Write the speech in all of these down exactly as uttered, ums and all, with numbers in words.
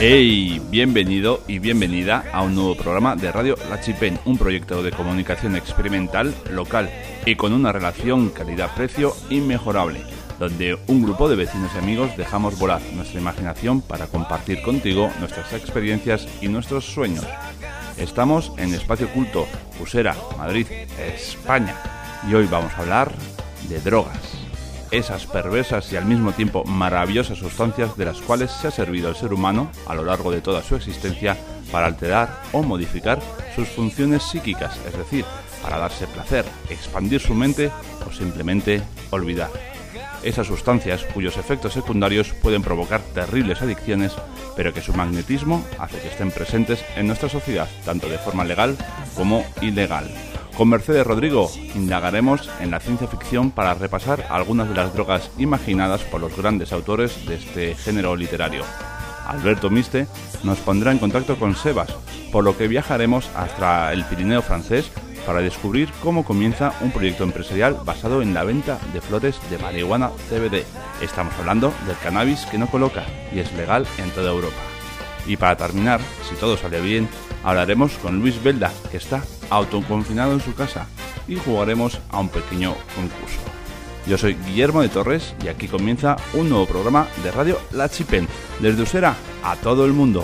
Hey, bienvenido y bienvenida a un nuevo programa de Radio La Chipén, un proyecto de comunicación experimental, local y con una relación calidad-precio inmejorable, donde un grupo de vecinos y amigos dejamos volar nuestra imaginación para compartir contigo nuestras experiencias y nuestros sueños. Estamos en Espacio Culto, Usera, Madrid, España, y hoy vamos a hablar de drogas. Esas perversas y al mismo tiempo maravillosas sustancias de las cuales se ha servido el ser humano a lo largo de toda su existencia para alterar o modificar sus funciones psíquicas, es decir, para darse placer, expandir su mente o simplemente olvidar. Esas sustancias cuyos efectos secundarios pueden provocar terribles adicciones, pero que su magnetismo hace que estén presentes en nuestra sociedad, tanto de forma legal como ilegal. Con Mercedes Rodrigo indagaremos en la ciencia ficción para repasar algunas de las drogas imaginadas por los grandes autores de este género literario. Alberto Miste nos pondrá en contacto con Sebas, por lo que viajaremos hasta el Pirineo francés para descubrir cómo comienza un proyecto empresarial basado en la venta de flores de marihuana C B D. Estamos hablando del cannabis que no coloca y es legal en toda Europa. Y para terminar, si todo sale bien, hablaremos con Luis Belda, que está autoconfinado en su casa, y jugaremos a un pequeño concurso. Yo soy Guillermo de Torres y aquí comienza un nuevo programa de Radio La Chipén, desde Usera a todo el mundo.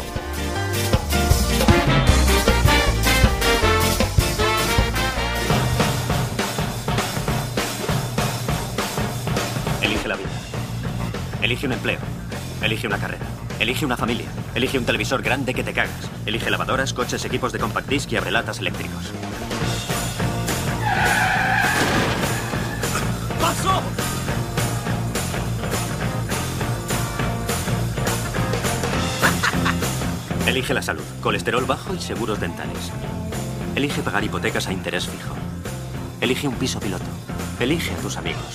Elige la vida. Elige un empleo. Elige una carrera. Elige una familia. Elige un televisor grande que te cagas. Elige lavadoras, coches, equipos de compact disc y abrelatas eléctricos. ¡Paso! Elige la salud, colesterol bajo y seguros dentales. Elige pagar hipotecas a interés fijo. Elige un piso piloto. Elige a tus amigos.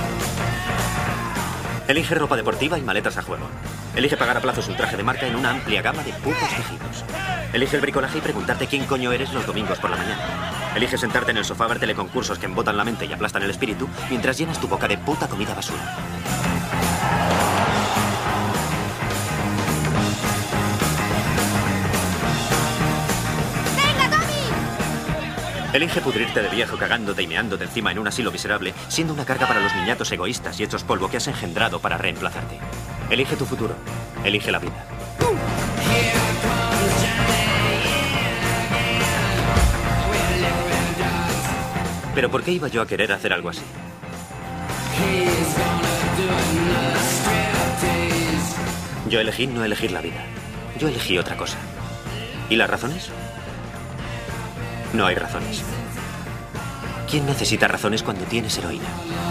Elige ropa deportiva y maletas a juego. Elige pagar a plazos un traje de marca en una amplia gama de putos tejidos. Elige el bricolaje y preguntarte quién coño eres los domingos por la mañana. Elige sentarte en el sofá a ver teleconcursos que embotan la mente y aplastan el espíritu mientras llenas tu boca de puta comida basura. ¡Venga, Tommy! Elige pudrirte de viejo cagándote y meándote encima en un asilo miserable, siendo una carga para los niñatos egoístas y hechos polvo que has engendrado para reemplazarte. Elige tu futuro. Elige la vida. ¿Pero por qué iba yo a querer hacer algo así? Yo elegí no elegir la vida. Yo elegí otra cosa. ¿Y las razones? No hay razones. ¿Quién necesita razones cuando tienes heroína?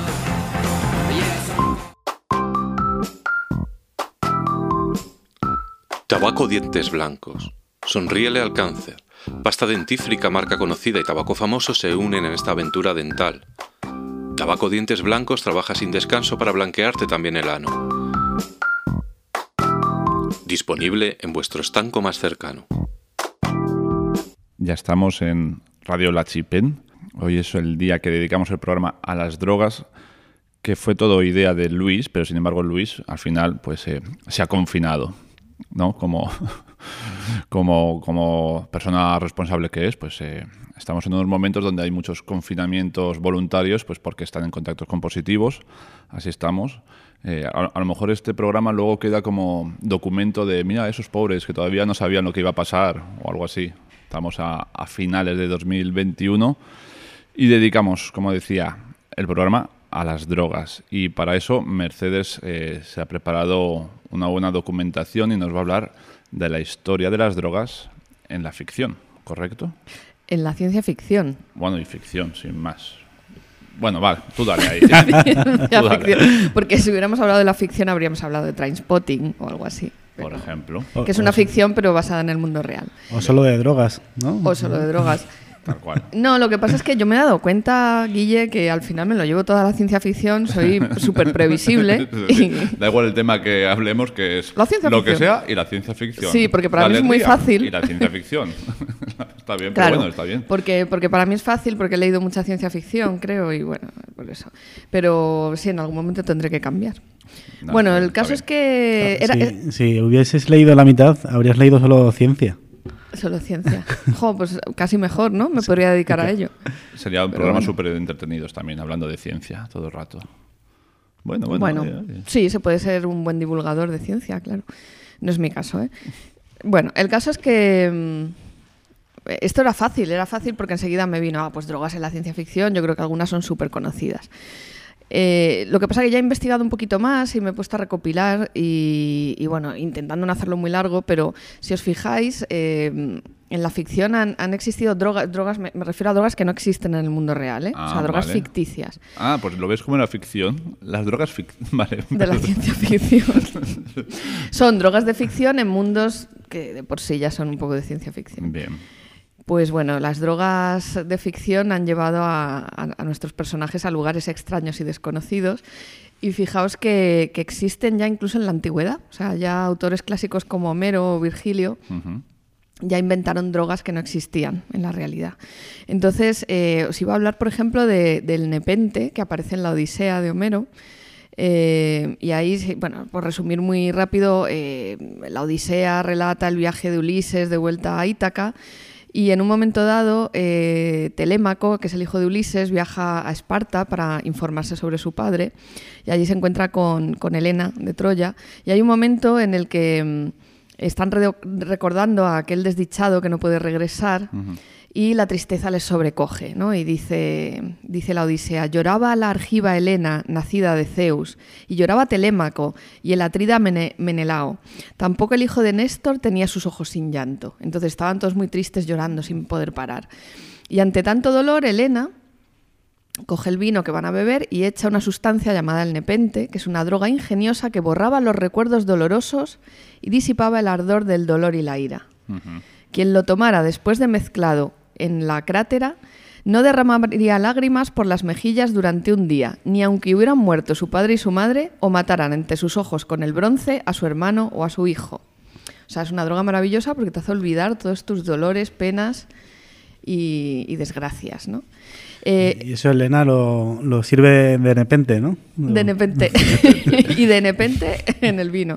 Tabaco Dientes Blancos. Sonríele al cáncer. Pasta dentífrica, marca conocida, y tabaco famoso se unen en esta aventura dental. Tabaco Dientes Blancos trabaja sin descanso para blanquearte también el ano. Disponible en vuestro estanco más cercano. Ya estamos en Radio La Chipén. Hoy es el día que dedicamos el programa a las drogas, que fue todo idea de Luis, pero sin embargo Luis al final pues eh, se ha confinado, ¿no? Como, como, como persona responsable que es, pues eh, estamos en unos momentos donde hay muchos confinamientos voluntarios, pues porque están en contactos con positivos, así estamos. Eh, a, a lo mejor este programa luego queda como documento de, mira, esos pobres que todavía no sabían lo que iba a pasar, o algo así. Estamos a, a finales de dos mil veintiuno y dedicamos, como decía, el programa a las drogas. Y para eso Mercedes eh, se ha preparado una buena documentación y nos va a hablar de la historia de las drogas en la ficción, ¿correcto? En la ciencia ficción. Bueno, y ficción, sin más. Bueno, vale, tú dale ahí. Tú dale. Porque si hubiéramos hablado de la ficción habríamos hablado de Trainspotting o algo así. Pero, por ejemplo. Que es una ficción pero basada en el mundo real. O solo de drogas, ¿no? O solo de drogas. Tal cual. No, lo que pasa es que yo me he dado cuenta, Guille, que al final me lo llevo toda la ciencia ficción, soy súper previsible. Sí, y... Da igual el tema que hablemos, que es la ciencia lo ficción. que sea y la ciencia ficción. Sí, porque para la mí es muy alegría fácil. Y la ciencia ficción. Está bien, claro, pero bueno, está bien. Porque, porque para mí es fácil, porque he leído mucha ciencia ficción, creo, y bueno, por eso. Pero sí, en algún momento tendré que cambiar. No, bueno, sí, el caso bien. es que... Era, si, si hubieses leído la mitad, habrías leído solo ciencia. Solo ciencia. Jo, pues casi mejor, ¿no? Me podría dedicar a ello. Sería un Pero programa bueno. súper entretenidos también, hablando de ciencia todo el rato. Bueno, bueno. Bueno, oye, oye. sí, se puede ser un buen divulgador de ciencia, claro. No es mi caso, ¿eh? Bueno, el caso es que... mmm, esto era fácil, era fácil porque enseguida me vino, ah, pues drogas en la ciencia ficción, yo creo que algunas son súper conocidas. Eh, lo que pasa es que ya he investigado un poquito más y me he puesto a recopilar y, y bueno, intentando no hacerlo muy largo, pero si os fijáis, eh, en la ficción han, han existido droga, drogas, me, me refiero a drogas que no existen en el mundo real, ¿eh? Ah, o sea, drogas vale. ficticias. Ah, pues lo ves como una ficción. Las drogas fic... Vale. De la ciencia ficción. Son drogas de ficción en mundos que de por sí ya son un poco de ciencia ficción. Bien. Pues bueno, las drogas de ficción han llevado a, a, a nuestros personajes a lugares extraños y desconocidos. Y fijaos que, que existen ya incluso en la antigüedad. O sea, ya autores clásicos como Homero o Virgilio Uh-huh. ya inventaron drogas que no existían en la realidad. Entonces, eh, os iba a hablar, por ejemplo, de, del nepente, que aparece en la Odisea de Homero. Eh, y ahí, bueno, por resumir muy rápido, eh, la Odisea relata el viaje de Ulises de vuelta a Ítaca. Y en un momento dado, eh, Telémaco, que es el hijo de Ulises, viaja a Esparta para informarse sobre su padre y allí se encuentra con, con Helena de Troya. Y hay un momento en el que mm, están re- recordando a aquel desdichado que no puede regresar uh-huh. y la tristeza les sobrecoge, ¿no? Y dice, dice la Odisea, lloraba la argiva Helena, nacida de Zeus, y lloraba Telémaco y el atrida Mene- Menelao. Tampoco el hijo de Néstor tenía sus ojos sin llanto. Entonces estaban todos muy tristes llorando sin poder parar. Y ante tanto dolor, Helena coge el vino que van a beber y echa una sustancia llamada el nepente, que es una droga ingeniosa que borraba los recuerdos dolorosos y disipaba el ardor del dolor y la ira. Uh-huh. Quien lo tomara después de mezclado en la crátera no derramaría lágrimas por las mejillas durante un día, ni aunque hubieran muerto su padre y su madre o mataran entre sus ojos con el bronce a su hermano o a su hijo. O sea, es una droga maravillosa porque te hace olvidar todos tus dolores, penas y, y desgracias, ¿no? Eh, y eso Helena lo, lo sirve de nepente, ¿no? De nepente. Y de nepente en el vino.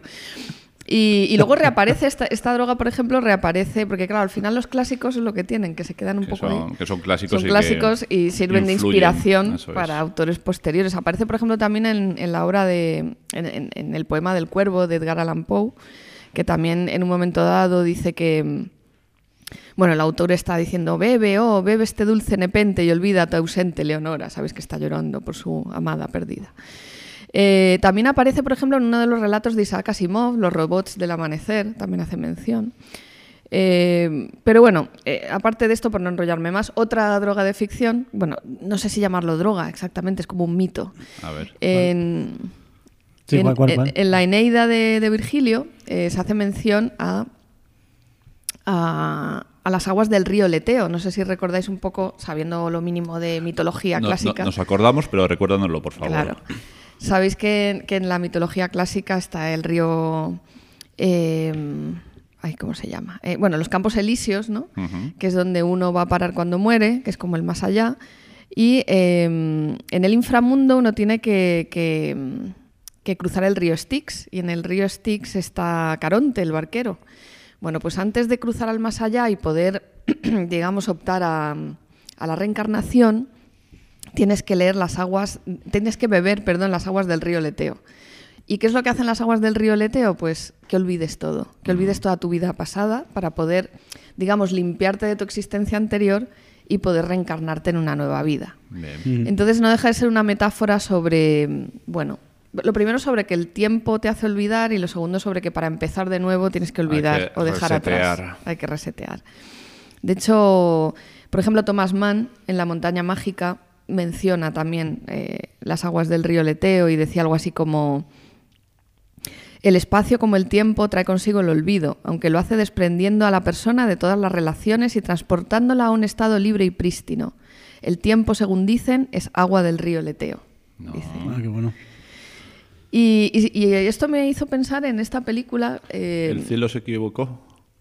Y, y luego reaparece esta, esta droga, por ejemplo, reaparece, porque claro, al final los clásicos es lo que tienen, que se quedan un que poco son, ahí. Que son clásicos, son y, clásicos y sirven de inspiración para es. autores posteriores. Aparece, por ejemplo, también en, en la obra de, en, en, en el poema del Cuervo de Edgar Allan Poe, que también en un momento dado dice que, bueno, el autor está diciendo, bebe, oh, bebe este dulce nepente y olvida a tu ausente Leonora. Sabes que está llorando por su amada perdida. Eh, también aparece, por ejemplo, en uno de los relatos de Isaac Asimov, Los robots del amanecer, también hace mención. Eh, pero bueno, eh, aparte de esto, por no enrollarme más, otra droga de ficción, bueno, no sé si llamarlo droga exactamente, es como un mito. A ver. En, sí, en, ¿cuál, cuál, cuál? en, en la Eneida de, de Virgilio eh, se hace mención a, a, a las aguas del río Leteo. No sé si recordáis un poco, sabiendo lo mínimo de mitología no, clásica. No, nos acordamos, pero recuérdanoslo, por favor. Claro. Sabéis que, que en la mitología clásica está el río... Eh, ay, ¿cómo se llama? Eh, bueno, los Campos Elíseos, ¿no? Uh-huh. Que es donde uno va a parar cuando muere, que es como el más allá. Y eh, en el inframundo uno tiene que, que, que cruzar el río Styx. Y en el río Styx está Caronte, el barquero. Bueno, pues antes de cruzar al más allá y poder, digamos, optar a, a la reencarnación... Tienes que leer las aguas, tienes que beber, perdón, las aguas del río Leteo. ¿Y qué es lo que hacen las aguas del río Leteo? Pues que olvides todo, que olvides toda tu vida pasada para poder, digamos, limpiarte de tu existencia anterior y poder reencarnarte en una nueva vida. Bien. Entonces no deja de ser una metáfora sobre, bueno, lo primero sobre que el tiempo te hace olvidar y lo segundo sobre que para empezar de nuevo tienes que olvidar que o dejar resetear. atrás. Hay que resetear. De hecho, por ejemplo, Thomas Mann en La montaña mágica menciona también eh, las aguas del río Leteo y decía algo así como: el espacio como el tiempo trae consigo el olvido, aunque lo hace desprendiendo a la persona de todas las relaciones y transportándola a un estado libre y prístino. El tiempo, según dicen, es agua del río Leteo. No. Dice. Ah, qué bueno. Y, y, y esto me hizo pensar en esta película... Eh, ¿El cielo se equivocó?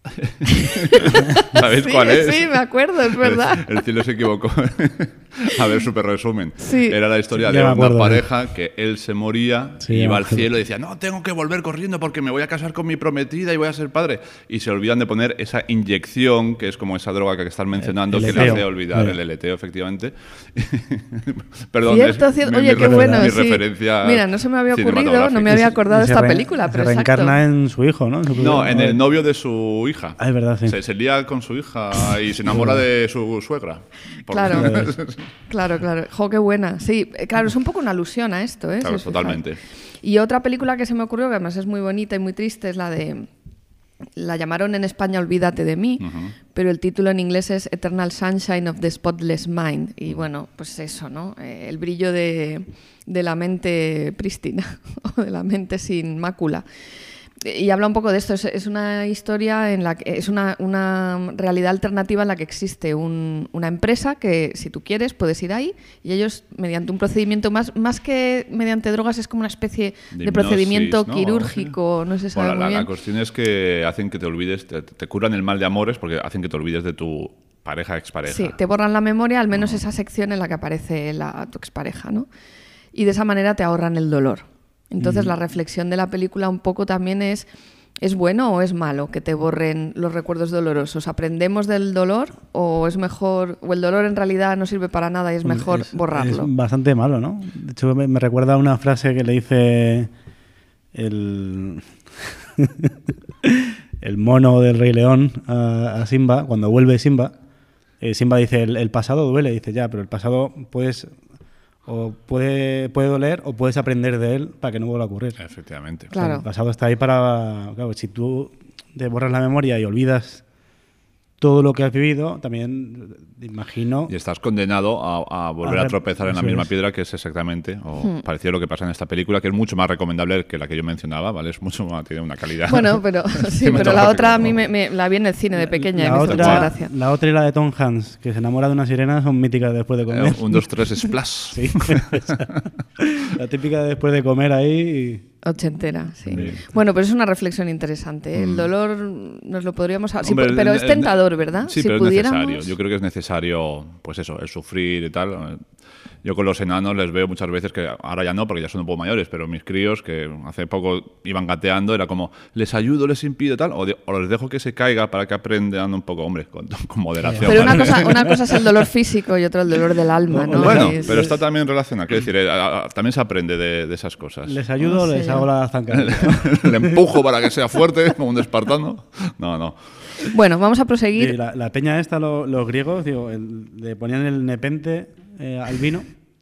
¿Sabéis sí, cuál es? Sí, me acuerdo, es verdad. El, el cielo se equivocó. A ver, súper resumen. Sí. Era la historia Sí, de me una acuerdo, pareja que él se moría, Sí, iba me al acuerdo. cielo y decía, no, tengo que volver corriendo porque me voy a casar con mi prometida y voy a ser padre. Y se olvidan de poner esa inyección, que es como esa droga que están mencionando, El que le leteo. hace olvidar Sí. el eleteo, efectivamente. Perdón, Cierto, es cierto. mi- Oye, mi qué refer- bueno. mi sí. referencia Mira, no se me había ocurrido, no me cinematográfica. había acordado de Y se esta re- película, pero se exacto. reencarna en su hijo, ¿no? Su- No, en el novio de su hija. Ah, es verdad, sí. Se, se lía con su hija y se enamora de su suegra. Por- Claro, claro, claro. Jo, qué buena. Sí, eh, claro, es un poco una alusión a esto, ¿eh? Claro, Si os fijáis. totalmente. Y otra película que se me ocurrió, que además es muy bonita y muy triste, es la de... La llamaron en España Olvídate de mí, Ujú. pero el título en inglés es Eternal Sunshine of the Spotless Mind. Y bueno, pues eso, ¿no? Eh, el brillo de, de la mente prístina, o de la mente sin mácula. Y habla un poco de esto, es, es una historia en la que es una, una realidad alternativa en la que existe un- una empresa que si tú quieres puedes ir ahí y ellos mediante un procedimiento más, más que mediante drogas es como una especie de, De hipnosis, procedimiento ¿no? quirúrgico, no se sabe Bueno, muy la, la bien. cuestión es que hacen que te olvides, te, te curan el mal de amores porque hacen que te olvides de tu pareja, expareja. Sí, te borran la memoria, al menos esa sección en la que aparece la, tu expareja, ¿no? Y de esa manera te ahorran el dolor. Entonces la reflexión de la película un poco también es, ¿es bueno o es malo que te borren los recuerdos dolorosos? ¿Aprendemos del dolor o es mejor, o el dolor en realidad no sirve para nada y es mejor Es- borrarlo? Es bastante malo, ¿no? De hecho, me, me recuerda a una frase que le dice el, el mono del Rey León a, a Simba, cuando vuelve Simba. Eh, Simba dice, el, el pasado duele. Dice, ya, pero el pasado puedes, o puede, puede doler o puedes aprender de él para que no vuelva a ocurrir. Efectivamente. Claro. El pasado está ahí para... Claro, si tú te borras la memoria y olvidas todo lo que has vivido, también imagino... Y estás condenado a, a volver A a, re- tropezar en la eso misma es. piedra, que es exactamente, o Hmm. parecido a lo que pasa en esta película, que es mucho más recomendable que la que yo mencionaba, ¿vale? Es mucho más, tiene una calidad. Bueno, pero sí, pero la otra a mí me, me- la vi en el cine de pequeña y me la, hizo mucha otra, gracia. la otra y la de Tom Hanks, que se enamora de una sirena, son míticas después de comer. Eh, un, dos, tres, splash. Sí. La típica de después de comer ahí... Ochentera, sí. Sí. Bueno, pero es una reflexión interesante. ¿eh? El dolor nos lo podríamos... sí, Hombre, pero el- es el- tentador, ¿verdad? Sí, si pero pudiéramos... es necesario. Yo creo que es necesario, pues eso, el sufrir y tal. Yo con los enanos les veo muchas veces que ahora ya no, porque ya son un poco mayores, pero mis críos que hace poco iban gateando, era como, les ayudo, les impido tal, o, de- o les dejo que se caiga para que aprendan un poco, hombre, con, con moderación. Pero una ¿vale? cosa, una cosa es el dolor físico y otra el dolor del alma, ¿no? Bueno, Es- pero está también relacionado, quiero decir, eh, a- a- también se aprende de, de esas cosas. Les ayudo o No sé les yo. hago la zancadilla. Le empujo para que sea fuerte, como un espartano. No, no. Bueno, vamos a Y proseguir. la, la peña esta, lo- los griegos, digo, el- le ponían el nepente eh, al vino.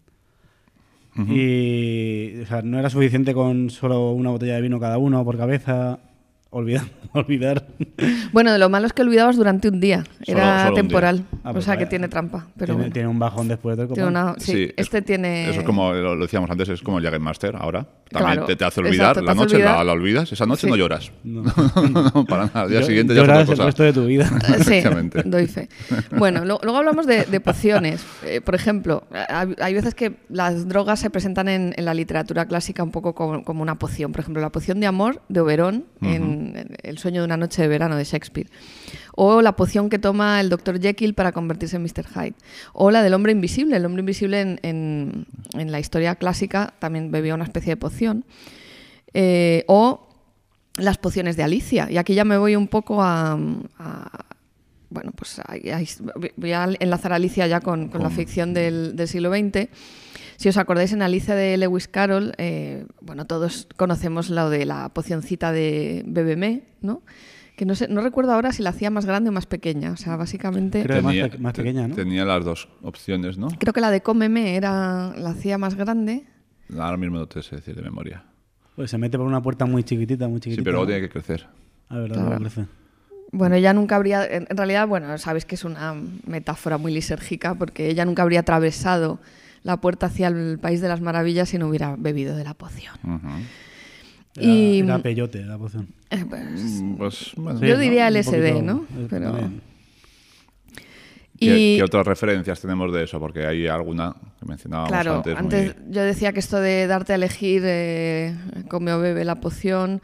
Y o sea, no era suficiente con solo una botella de vino cada uno por cabeza. Olvidar, olvidar. Bueno, de lo malo es que olvidabas durante un día. Solo- Era solo un día. temporal. Ah, o pues sea que vaya. tiene trampa. Pero tiene, bueno. tiene un bajón después del Tiene copón. una- sí, Sí, este tiene... Eso es como lo, lo decíamos antes, es como el Jägermeister ahora. También Claro, te, te hace olvidar. exacto, te La hace noche olvidar. La, la olvidas. Esa noche Sí. no lloras. No. No, no, para nada. Al día Yo- siguiente ya es lloras otra el cosa. resto de tu vida. Sí, Efectivamente. doy fe. Bueno, lo- luego hablamos de, de pociones. Eh, por ejemplo, hay, hay veces que las drogas se presentan en, en la literatura clásica un poco como, como una poción. Por ejemplo, la poción de amor de Oberón en, en El sueño de una noche de verano de Shakespeare. O la poción que toma el doctor Jekyll para convertirse en mister Hyde. O la del hombre invisible. El hombre invisible en, en- en la historia clásica también bebía una especie de poción. Eh, o las pociones de Alicia. Y aquí ya me voy un poco a... a- bueno, pues ahí- ahí- voy a enlazar a Alicia ya con, con la Con- ficción del, del siglo veinte. Si os acordáis, en Alicia de Lewis Carroll, eh, bueno, todos conocemos lo de la pocioncita de Bébeme, ¿no? Que no sé, no recuerdo ahora si la hacía más grande o más pequeña. O sea, básicamente... Creo que más, Tenía- pe- más te- pequeña, ¿no? Tenía las dos opciones, ¿no? Creo que la de Cómeme era, la hacía más grande. Ahora mismo no te sé decir de memoria. Pues se mete por una puerta muy chiquitita, muy chiquitita. Sí, pero luego ¿no? tiene que crecer. Ah, verdad, Claro. luego crece. Bueno, ella nunca habría... En en realidad, bueno, sabes que es una metáfora muy lisérgica porque ella nunca habría atravesado la puerta hacia el País de las Maravillas si no hubiera bebido de la poción. Ujú. Era, Y- era peyote la poción. Eh, pues, Mm, Pues, bueno. Sí, Yo ¿no? diría Un L S D, poquito, ¿no? eh, Pero- también. ¿Qué, y- qué otras referencias tenemos de eso? Porque hay alguna que mencionábamos Claro, antes. antes, muy- yo decía que esto de darte a elegir, eh, come o bebe la poción,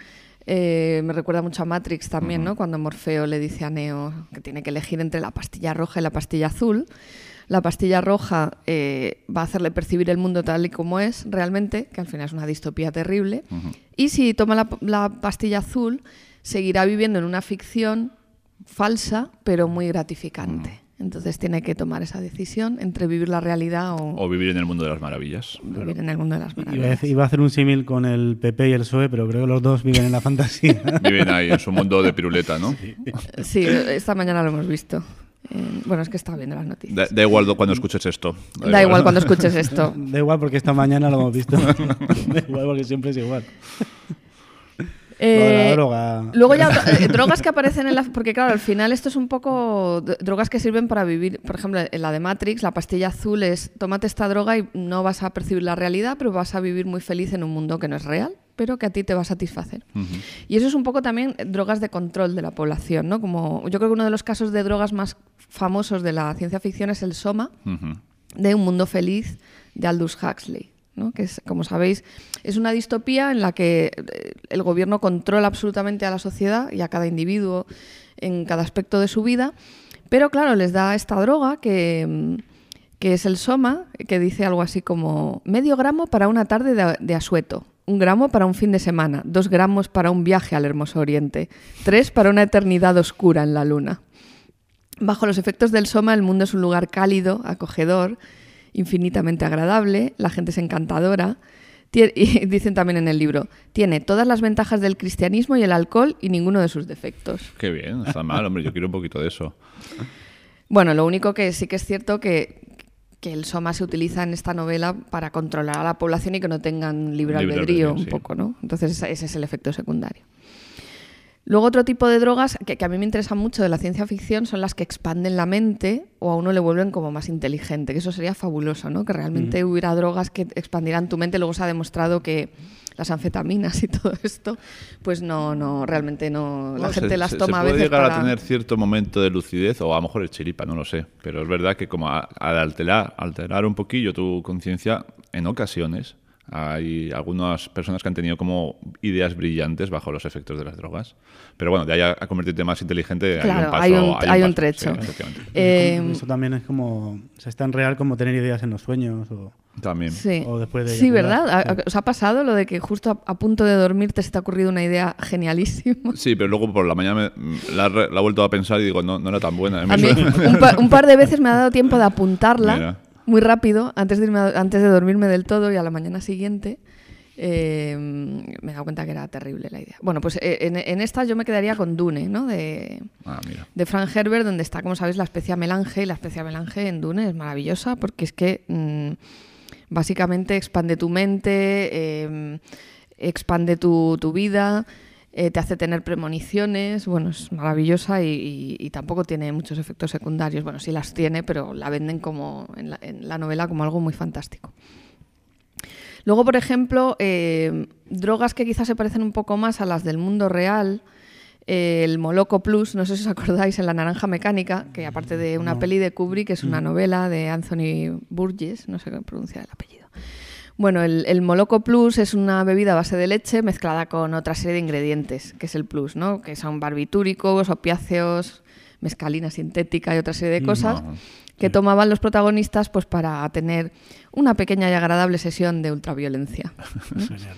Eh, me recuerda mucho a Matrix también, Uh-huh. ¿no? Cuando Morfeo le dice a Neo que tiene que elegir entre la pastilla roja y la pastilla azul. La pastilla roja eh, va a hacerle percibir el mundo tal y como es realmente, que al final es una distopía terrible. Uh-huh. Y si toma la, la pastilla azul, seguirá viviendo en una ficción falsa, pero muy gratificante. Uh-huh. Entonces tiene que tomar esa decisión entre vivir la realidad o, o vivir en el mundo de las maravillas. Vivir Claro. en el mundo de las maravillas. Iba a, decir, iba a hacer un símil con el P P y el P S O E, pero creo que los dos viven en la fantasía. Viven ahí en su mundo de piruleta, ¿no? Sí. Sí, esta mañana lo hemos visto. Eh, bueno, es que estaba viendo las noticias. Da, da igual cuando escuches esto. Da, da igual cuando escuches esto. Da igual porque esta mañana lo hemos visto. Da igual porque siempre es igual. Eh, Lo de la droga. Luego ya eh, drogas que aparecen en la... Porque claro, al final esto es un poco... d- Drogas que sirven para vivir. Por ejemplo, en la de Matrix, la pastilla azul es tómate esta droga y no vas a percibir la realidad, pero vas a vivir muy feliz en un mundo que no es real, pero que a ti te va a satisfacer. Uh-huh. Y eso es un poco también drogas de control de la población, ¿no? Como yo creo que uno de los casos de drogas más famosos de la ciencia ficción es el Soma, Uh-huh. de Un mundo feliz, de Aldous Huxley, ¿no? Que es, como sabéis, es una distopía en la que eh, el gobierno controla absolutamente a la sociedad y a cada individuo en cada aspecto de su vida, pero claro, les da esta droga que, mm, que es el Soma, que dice algo así como medio gramo para una tarde de, de asueto, un gramo para un fin de semana, dos gramos para un viaje al hermoso oriente, tres para una eternidad oscura en la luna. Bajo los efectos del Soma, el mundo es un lugar cálido, acogedor, infinitamente agradable, la gente es encantadora. Tie- y dicen también en el libro, tiene todas las ventajas del cristianismo y el alcohol y ninguno de sus defectos. Qué bien, está mal, hombre. Yo quiero un poquito de eso. Bueno, lo único que sí que es cierto que, que el Soma se utiliza en esta novela para controlar a la población y que no tengan libre Libre albedrío albedrío, un sí. poco, ¿no? Entonces ese ese es el efecto secundario. Luego otro tipo de drogas que, que a mí me interesan mucho de la ciencia ficción son las que expanden la mente o a uno le vuelven como más inteligente, que eso sería fabuloso, ¿no? Que realmente Mm. hubiera drogas que expandieran tu mente. Luego se ha demostrado que las anfetaminas y todo esto, pues no, no, realmente no. La No, gente se, las se- toma se a puede veces llegar para... a tener cierto momento de lucidez, o a lo mejor el chiripa, no lo sé. Pero es verdad que como a- al alterar, alterar un poquillo tu conciencia, en ocasiones hay algunas personas que han tenido como ideas brillantes bajo los efectos de las drogas. Pero bueno, de ahí a, a convertirte más inteligente hay Claro, un paso. hay un- hay un paso. trecho. Sí, efectivamente. Eh, Eso también es como... O sea, es tan real como tener ideas en los sueños o... También. Sí, O después de sí, eyacular. ¿verdad? ¿A- Claro. ¿Os ha pasado lo de que justo a, a punto de dormirte se te ha ocurrido una idea genialísima? Sí, pero luego por la mañana me- la, he re- la he vuelto a pensar y digo, no, no era tan buena. A mí un, pa- un par de veces me ha dado tiempo de apuntarla Mira. muy rápido antes de, irme a- antes de dormirme del todo y a la mañana siguiente eh, me he dado cuenta que era terrible la idea. Bueno, pues eh, en, en esta yo me quedaría con Dune, ¿no? De, Ah, mira. de Frank Herbert, donde está, como sabéis, la especia melange. Y la especia melange en Dune es maravillosa porque es que mm, básicamente expande tu mente, eh, expande tu, tu vida, eh, te hace tener premoniciones. Bueno, es maravillosa y, y- y tampoco tiene muchos efectos secundarios. Bueno, sí las tiene, pero la venden como en la, en la novela como algo muy fantástico. Luego, por ejemplo, eh, drogas que quizás se parecen un poco más a las del mundo real. eh, el Moloco Plus, no sé si os acordáis, en La Naranja Mecánica, que aparte de una No. peli de Kubrick, es una novela de Anthony Burgess, no sé cómo pronunciar el apellido. Bueno, el, el Moloco Plus es una bebida a base de leche mezclada con otra serie de ingredientes, que es el plus, ¿no? Que son barbitúricos, opiáceos, mescalina sintética y otra serie de cosas Ajá. que tomaban los protagonistas pues para tener una pequeña y agradable sesión de ultraviolencia. Genial.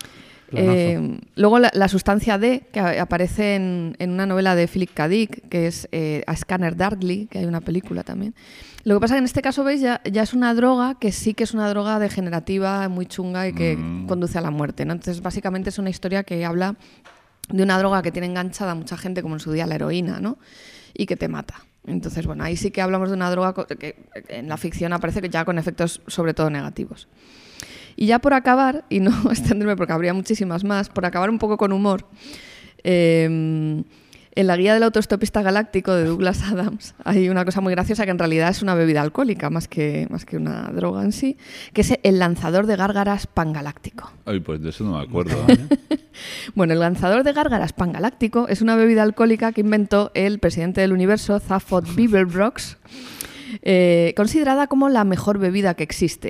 Eh, luego la, la sustancia D, que a- aparece en, en una novela de Philip K. Dick, que es eh, A Scanner Darkly, que hay una película también. Lo que pasa es que en este caso, veis, ya, ya es una droga que sí que es una droga degenerativa, muy chunga y que Mm. conduce a la muerte, ¿no? Entonces, básicamente es una historia que habla de una droga que tiene enganchada a mucha gente, como en su día la heroína, ¿no? Y que te mata. Entonces, bueno, ahí sí que hablamos de una droga co- que en la ficción aparece que ya con efectos sobre todo negativos. Y ya por acabar, y no extenderme porque habría muchísimas más, por acabar un poco con humor, eh, en la guía del autoestopista galáctico de Douglas Adams hay una cosa muy graciosa que en realidad es una bebida alcohólica más que, más que una droga en sí, que es el lanzador de gárgaras pangaláctico. Ay, pues de eso no me acuerdo. Bueno, el lanzador de gárgaras pangaláctico es una bebida alcohólica que inventó el presidente del universo, Zaphod Beeblebrox, eh, considerada como la mejor bebida que existe.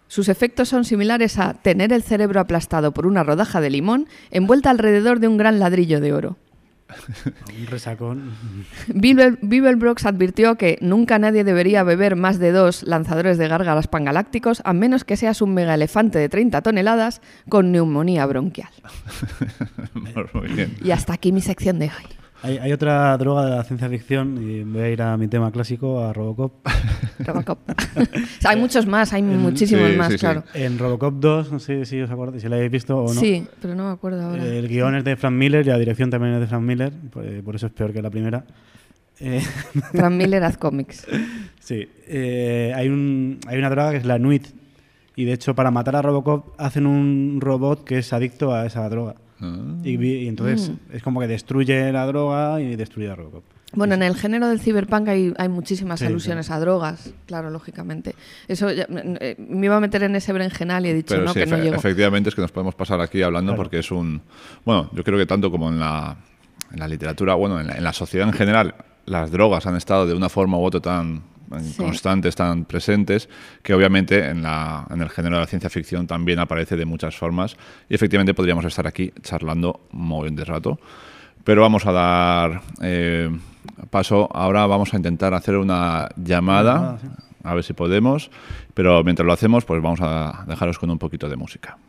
Sus efectos son similares a tener el cerebro aplastado por una rodaja de limón envuelta alrededor de un gran ladrillo de oro. Un resacón. Beeblebrox advirtió que nunca nadie debería beber más de dos lanzadores de gárgaras pangalácticos a menos que seas un mega elefante de treinta toneladas con neumonía bronquial. Muy bien. Y hasta aquí mi sección de hoy. Hay, hay otra droga de la ciencia ficción, y voy a ir a mi tema clásico, a Robocop. Robocop. O sea, hay muchos más, hay en, muchísimos sí, más, sí, claro. sí. En Robocop dos, no sé si os acordáis, si la habéis visto o no. Sí, pero no me acuerdo ahora. El guión es de Frank Miller y la dirección también es de Frank Miller, por, por eso es peor que la primera. Eh, Frank Miller Haz Comics. sí, eh, hay, un, hay una droga que es la Nuit, y de hecho para matar a Robocop hacen un robot que es adicto a esa droga. Ah. Y, y entonces mm. es como que destruye la droga y destruye a Robocop. Bueno, en el género del cyberpunk hay, hay muchísimas sí, alusiones sí. a drogas, claro, lógicamente. Eso ya, eh, me iba a meter en ese berenjenal y he dicho Pero no, sí, que no efe- llego. efectivamente es que nos podemos pasar aquí hablando Claro. porque es un... Bueno, yo creo que tanto como en la, en la literatura, bueno, en la, en la sociedad en general, las drogas han estado de una forma u otra tan Sí. constantes, tan presentes, que obviamente en, la, en el género de la ciencia ficción también aparece de muchas formas y efectivamente podríamos estar aquí charlando un montón de rato. Pero vamos a dar eh, paso, ahora vamos a intentar hacer una llamada, a ver si podemos, pero mientras lo hacemos, pues vamos a dejaros con un poquito de música.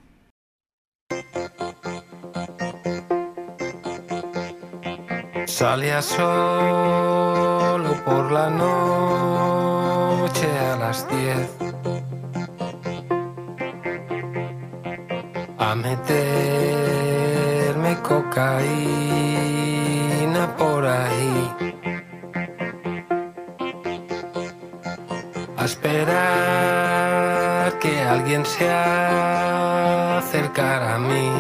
Salía solo por la noche a las diez a meterme cocaína por ahí, a esperar que alguien se acercara a mí.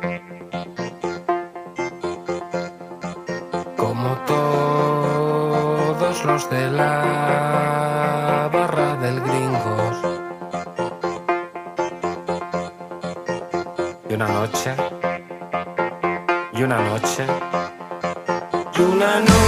Los de la barra del Gringos. Y una noche, y una noche, y una noche,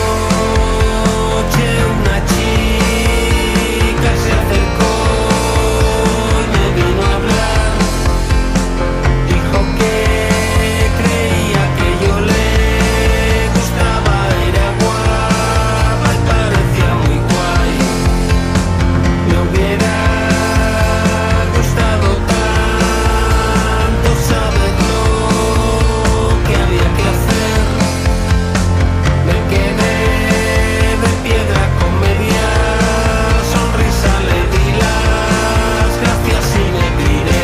una chica se acercó y me vino a hablar. Dijo que creía que yo le gustaba, era guapa y parecía muy guay. Me hubiera gustado tanto saber lo que había que hacer. Me quedé de piedra con media sonrisa, le di las gracias y me piré.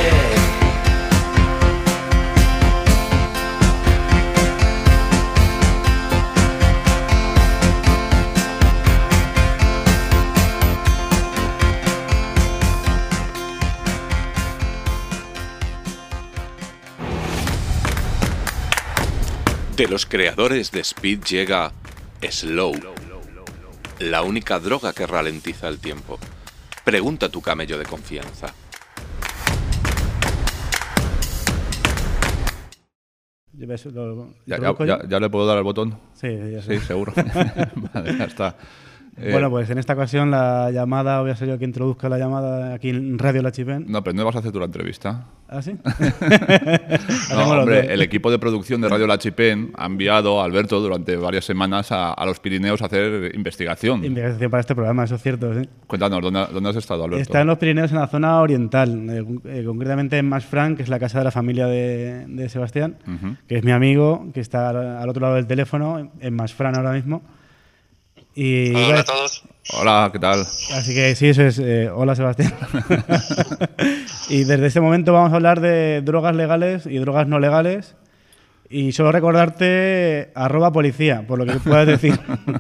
De los creadores de Speed llega Slow, la única droga que ralentiza el tiempo. Pregunta a tu camello de confianza. ¿Ves lo- ¿Ya, introduzco ya, yo? ya- ya le puedo dar al botón? Sí, ya Sí, sé. seguro. Vale, ya está. Eh, Bueno, pues en esta ocasión la llamada, voy a ser yo quien introduzca la llamada aquí en Radio La Chipen. No, pero no vas a hacer tú la entrevista. ¿Ah, sí? No, Hacemos los hombre, dos. el equipo de producción de Radio La Chipen ha enviado a Alberto durante varias semanas a, a los Pirineos a hacer investigación. Investigación para este programa, eso es cierto, sí. Cuéntanos, ¿dónde, dónde has estado, Alberto? Está en los Pirineos, en la zona oriental, eh, eh, concretamente en Masfran, que es la casa de la familia de, de Sebastián, Ujú. que es mi amigo, que está al, al otro lado del teléfono, en Masfran ahora mismo. Y, Hola a todos. Hola, ¿qué tal? Así que sí, eso es. Eh, hola, Sebastián. Y desde este momento vamos a hablar de drogas legales y drogas no legales. Y solo recordarte arroba policía, por lo que puedas decir.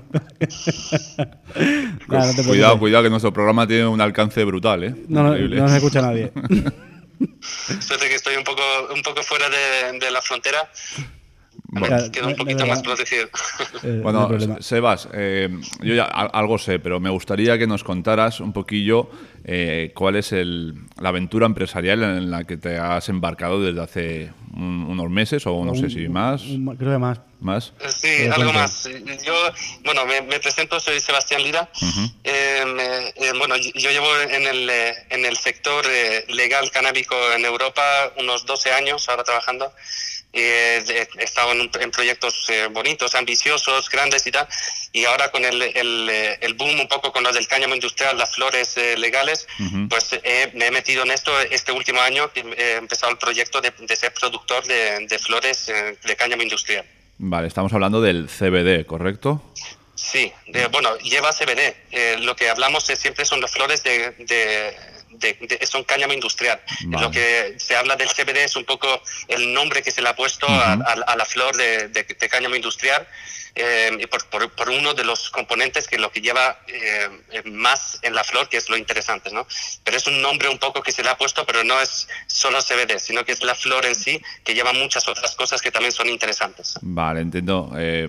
Nada, no te Cuidado, preocupes. cuidado, que nuestro programa tiene un alcance brutal, ¿eh? No, no, Increíble. no se escucha nadie. Suerte que estoy un poco, un poco fuera de, de la frontera. Bueno, Claro, Queda un de poquito verdad. más protegido. Eh, no hay Bueno, problema. Sebas, eh, yo ya a- algo sé, pero me gustaría que nos contaras un poquillo eh, cuál es el, la aventura empresarial en la que te has embarcado desde hace un, unos meses o no un, sé si más. Un, creo que más. ¿Más? Sí, eh, algo más. Yo, bueno, me, me presento, soy Sebastián Lira. Uh-huh. eh, eh, bueno, yo llevo en el, en el sector eh, legal canábico en Europa unos doce años ahora trabajando. Eh, he estado en, en proyectos eh, bonitos, ambiciosos, grandes y tal, y ahora con el, el, el boom un poco con lo del cáñamo industrial, las flores eh, legales, uh-huh. pues eh, me he metido en esto este último año, he empezado el proyecto de, de ser productor de, de flores eh, de cáñamo industrial. Vale, estamos hablando del C B D, ¿correcto? Sí, de, bueno, lleva C B D, eh, lo que hablamos es, siempre son las flores de... de De, de, son cáñamo industrial. Vale. Lo que se habla del C B D es un poco el nombre que se le ha puesto uh-huh. a, a, a la flor de, de, de cáñamo industrial, eh, por, por, por uno de los componentes que lo que lleva eh, más en la flor, que es lo interesante, ¿no? Pero es un nombre un poco que se le ha puesto, pero no es solo C B D, sino que es la flor en sí, que lleva muchas otras cosas que también son interesantes. Vale, entiendo. Eh...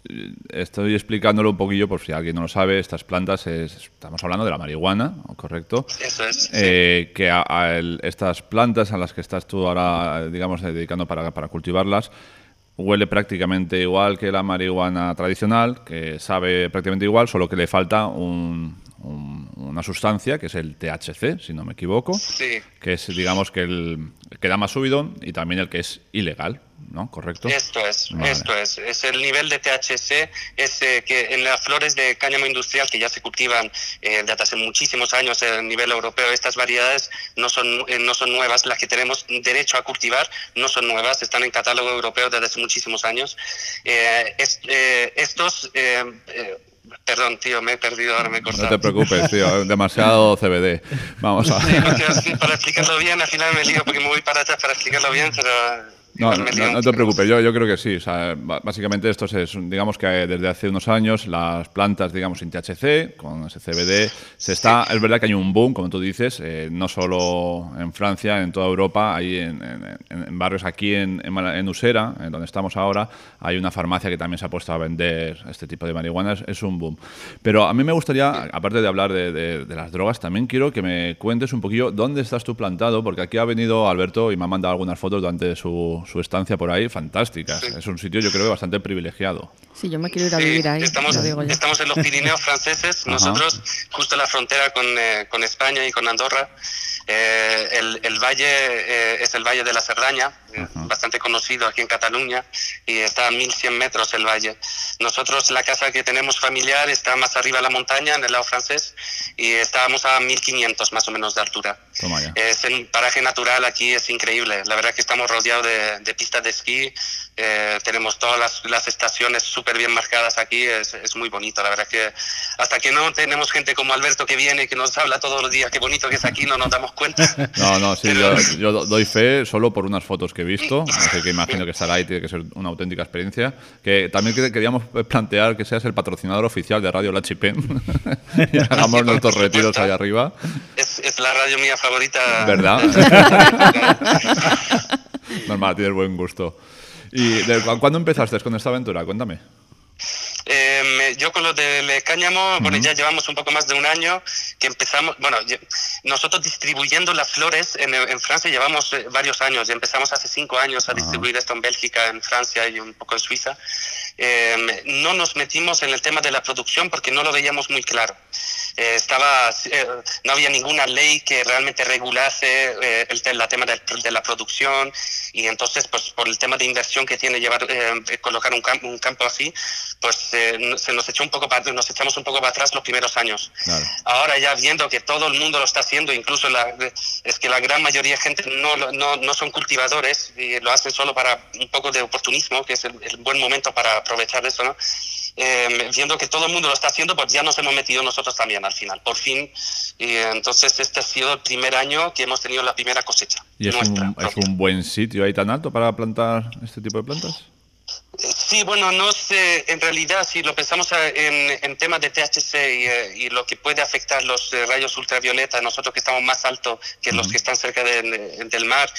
Estoy explicándolo un poquillo por si alguien no lo sabe. Estas plantas, es, estamos hablando de la marihuana, ¿correcto? Eso es. Eh, sí. Que a, a el, estas plantas a las que estás tú ahora, digamos, dedicando para, para cultivarlas, huele prácticamente igual que la marihuana tradicional, que sabe prácticamente igual, solo que le falta un, un, una sustancia, que es el T H C, si no me equivoco, sí. que es, digamos, que el que da más subidón y también el que es ilegal, ¿no? ¿Correcto? Esto es, vale. esto es. Es el nivel de T H C, es eh, que en las flores de cáñamo industrial que ya se cultivan eh, desde hace muchísimos años a nivel europeo, estas variedades no son eh, no son nuevas, las que tenemos derecho a cultivar no son nuevas, están en catálogo europeo desde hace muchísimos años. Eh, es, eh, estos... Eh, eh, Perdón, tío, me he perdido, ahora me he cortado. No te preocupes, tío, demasiado C B D. Vamos a... Sí, porque así, para explicarlo bien, al final me lío porque me voy para atrás para explicarlo bien, pero... No, no, no, no te preocupes, yo, yo creo que sí. O sea, básicamente esto es, digamos que desde hace unos años las plantas, digamos, sin T H C, con ese C B D, se está, es verdad que hay un boom, como tú dices, eh, no solo en Francia, en toda Europa, hay en, en, en barrios aquí en, en, en Usera, en donde estamos ahora, hay una farmacia que también se ha puesto a vender este tipo de marihuana, es, es un boom. Pero a mí me gustaría, aparte de hablar de, de, de las drogas, también quiero que me cuentes un poquillo dónde estás tú plantado, porque aquí ha venido Alberto y me ha mandado algunas fotos durante su su estancia por ahí, fantásticas. Sí. Es un sitio, yo creo, bastante privilegiado. Sí, yo me quiero ir a sí, vivir ahí. Estamos, lo digo yo. estamos en los Pirineos franceses, nosotros, justo en la frontera con, eh, con España y con Andorra. Eh, el, el valle eh, es el Valle de la Cerdaña, eh, bastante conocido aquí en Cataluña, y está a mil cien metros el valle. Nosotros, la casa que tenemos familiar está más arriba de la montaña, en el lado francés, y estábamos a mil quinientos más o menos de altura. Toma ya. Es un paraje natural aquí, es increíble. La verdad que estamos rodeados de, de pistas de esquí, eh, tenemos todas las, las estaciones súper bien marcadas aquí, es, es muy bonito. La verdad que hasta que no tenemos gente como Alberto que viene, que nos habla todos los días, qué bonito que es aquí, no nos damos cuenta. No, no, sí, Pero... yo, yo doy fe solo por unas fotos que he visto, así que imagino que estará ahí, tiene que ser una auténtica experiencia. Que también queríamos plantear que seas el patrocinador oficial de Radio La Chipén y hagamos nuestros retiros ahí arriba. Es, es la radio mía favorita. ¿Verdad? Normal, tienes buen gusto. ¿Y de, cuándo empezaste con esta aventura? Cuéntame. Eh, yo con lo del cáñamo, uh-huh. bueno, ya llevamos un poco más de un año que empezamos, bueno, nosotros distribuyendo las flores en, en Francia llevamos eh, varios años, y empezamos hace cinco años a distribuir uh-huh. esto en Bélgica, en Francia y un poco en Suiza. Eh, no nos metimos en el tema de la producción porque no lo veíamos muy claro. Eh, estaba, eh, no había ninguna ley que realmente regulase eh, el, la tema de, de la producción, y entonces pues por el tema de inversión que tiene llevar eh, colocar un, camp, un campo así, pues eh, se nos echó un poco para, nos echamos un poco para atrás los primeros años. Claro. Ahora ya viendo que todo el mundo lo está haciendo, incluso la, es que la gran mayoría de gente no, no, no son cultivadores y lo hacen solo para un poco de oportunismo, que es el, el buen momento para aprovechar eso, ¿no? Eh, viendo que todo el mundo lo está haciendo, pues ya nos hemos metido nosotros también al final, por fin. Y entonces este ha sido el primer año que hemos tenido la primera cosecha. ¿Y es, nuestra, un, es un buen sitio ahí tan alto para plantar este tipo de plantas? Sí, bueno, no sé, en realidad si lo pensamos en, en temas de T H C y, y lo que puede afectar los rayos ultravioleta, nosotros que estamos más altos que uh-huh. los que están cerca de, del mar,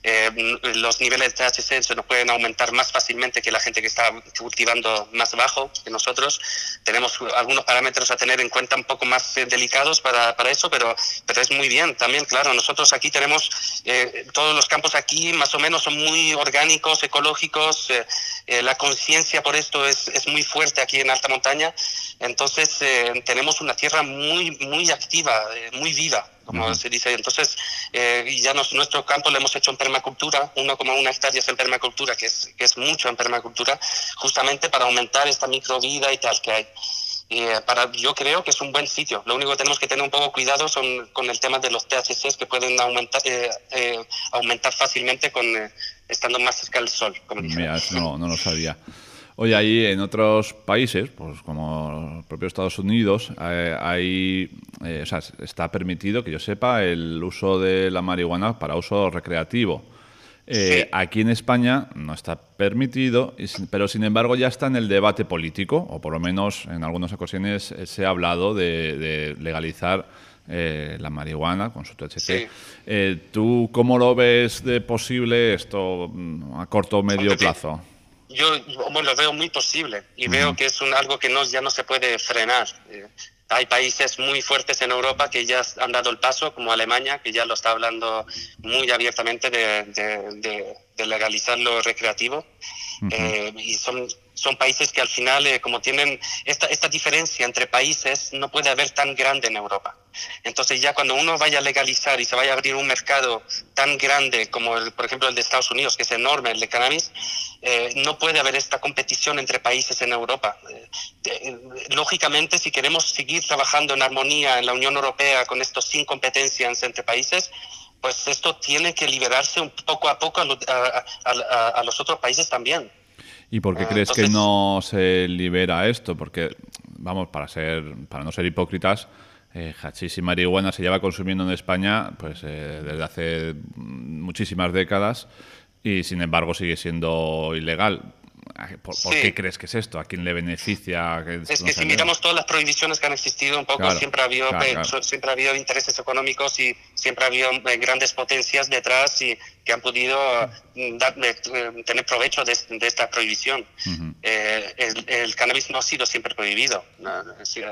eh, los niveles de T H C se nos pueden aumentar más fácilmente que la gente que está cultivando más bajo que nosotros. Tenemos algunos parámetros a tener en cuenta un poco más eh, delicados para, para eso, pero, pero es muy bien también, claro. Nosotros aquí tenemos, eh, todos los campos aquí más o menos son muy orgánicos, ecológicos, eh, eh, la conciencia por esto es, es muy fuerte aquí en alta montaña, entonces eh, tenemos una tierra muy, muy activa, eh, muy viva, como uh-huh. se dice. Entonces, eh, ya nos, nuestro campo lo hemos hecho en permacultura, uno coma uno hectáreas en permacultura, que es, que es mucho en permacultura, justamente para aumentar esta microvida y tal que hay. Y, eh, para, yo creo que es un buen sitio. Lo único que tenemos que tener un poco cuidado son con el tema de los T H Cs, que pueden aumentar, eh, eh, aumentar fácilmente con eh, estando más cerca del sol, como dije. Mira, no, no lo sabía. Oye, ahí en otros países, pues como el propio Estados Unidos, eh, hay, eh, o sea, está permitido, que yo sepa, el uso de la marihuana para uso recreativo. Eh, sí. Aquí en España no está permitido, pero sin embargo ya está en el debate político, o por lo menos en algunas ocasiones se ha hablado de, de legalizar eh, la marihuana con su T H C. Sí. Eh, ¿Tú cómo lo ves de posible esto a corto o medio Hombre, plazo? Yo bueno, lo veo muy posible y uh-huh. veo que es un, algo que no, ya no se puede frenar. Eh, hay países muy fuertes en Europa que ya han dado el paso, como Alemania, que ya lo está hablando muy abiertamente de, de, de, de legalizar lo recreativo. Uh-huh. Eh, y son, son países que al final, eh, como tienen esta, esta diferencia entre países, no puede haber tan grande en Europa. Entonces ya cuando uno vaya a legalizar y se vaya a abrir un mercado tan grande como, el, por ejemplo, el de Estados Unidos, que es enorme, el de cannabis, eh, no puede haber esta competición entre países en Europa. Eh, eh, lógicamente, si queremos seguir trabajando en armonía en la Unión Europea con estos sin competencias entre países, pues esto tiene que liberarse un poco a poco a, lo, a, a, a los otros países también. ¿Y por qué uh, crees entonces, que no se libera esto? Porque, vamos, para ser, para no ser hipócritas, eh, hachís y marihuana se lleva consumiendo en España pues eh, desde hace muchísimas décadas y, sin embargo, sigue siendo ilegal. ¿Por, ¿por sí. qué crees que es esto? ¿A quién le beneficia? Que es que no si miramos todas las prohibiciones que han existido, un poco claro, siempre, ha habido, claro, claro. siempre ha habido intereses económicos y siempre ha habido grandes potencias detrás y que han podido dar, tener provecho de, de esta prohibición. Uh-huh. Eh, el, el cannabis no ha sido siempre prohibido. Hace,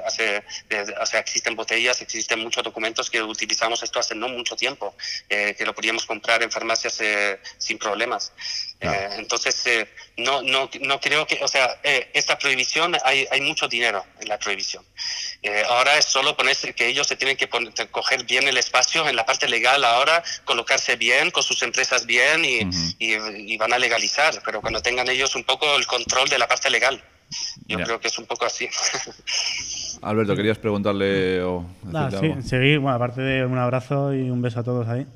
o sea, existen botellas, existen muchos documentos que utilizamos esto hace no mucho tiempo, eh, que lo podíamos comprar en farmacias eh, sin problemas. Claro. Eh, entonces, eh, no, no, no creo que, o sea, eh, esta prohibición, hay, hay mucho dinero en la prohibición. Eh, ahora es solo ponerse que ellos se tienen que poner, coger bien el espacio en la parte legal ahora, colocarse bien con sus empresas bien y, uh-huh. y, y van a legalizar, pero cuando tengan ellos un poco el control de la parte legal. Yo yeah. creo que es un poco así. Alberto, ¿querías preguntarle o nah, sí, algo? Seguir, bueno, aparte de un abrazo y un beso a todos ahí.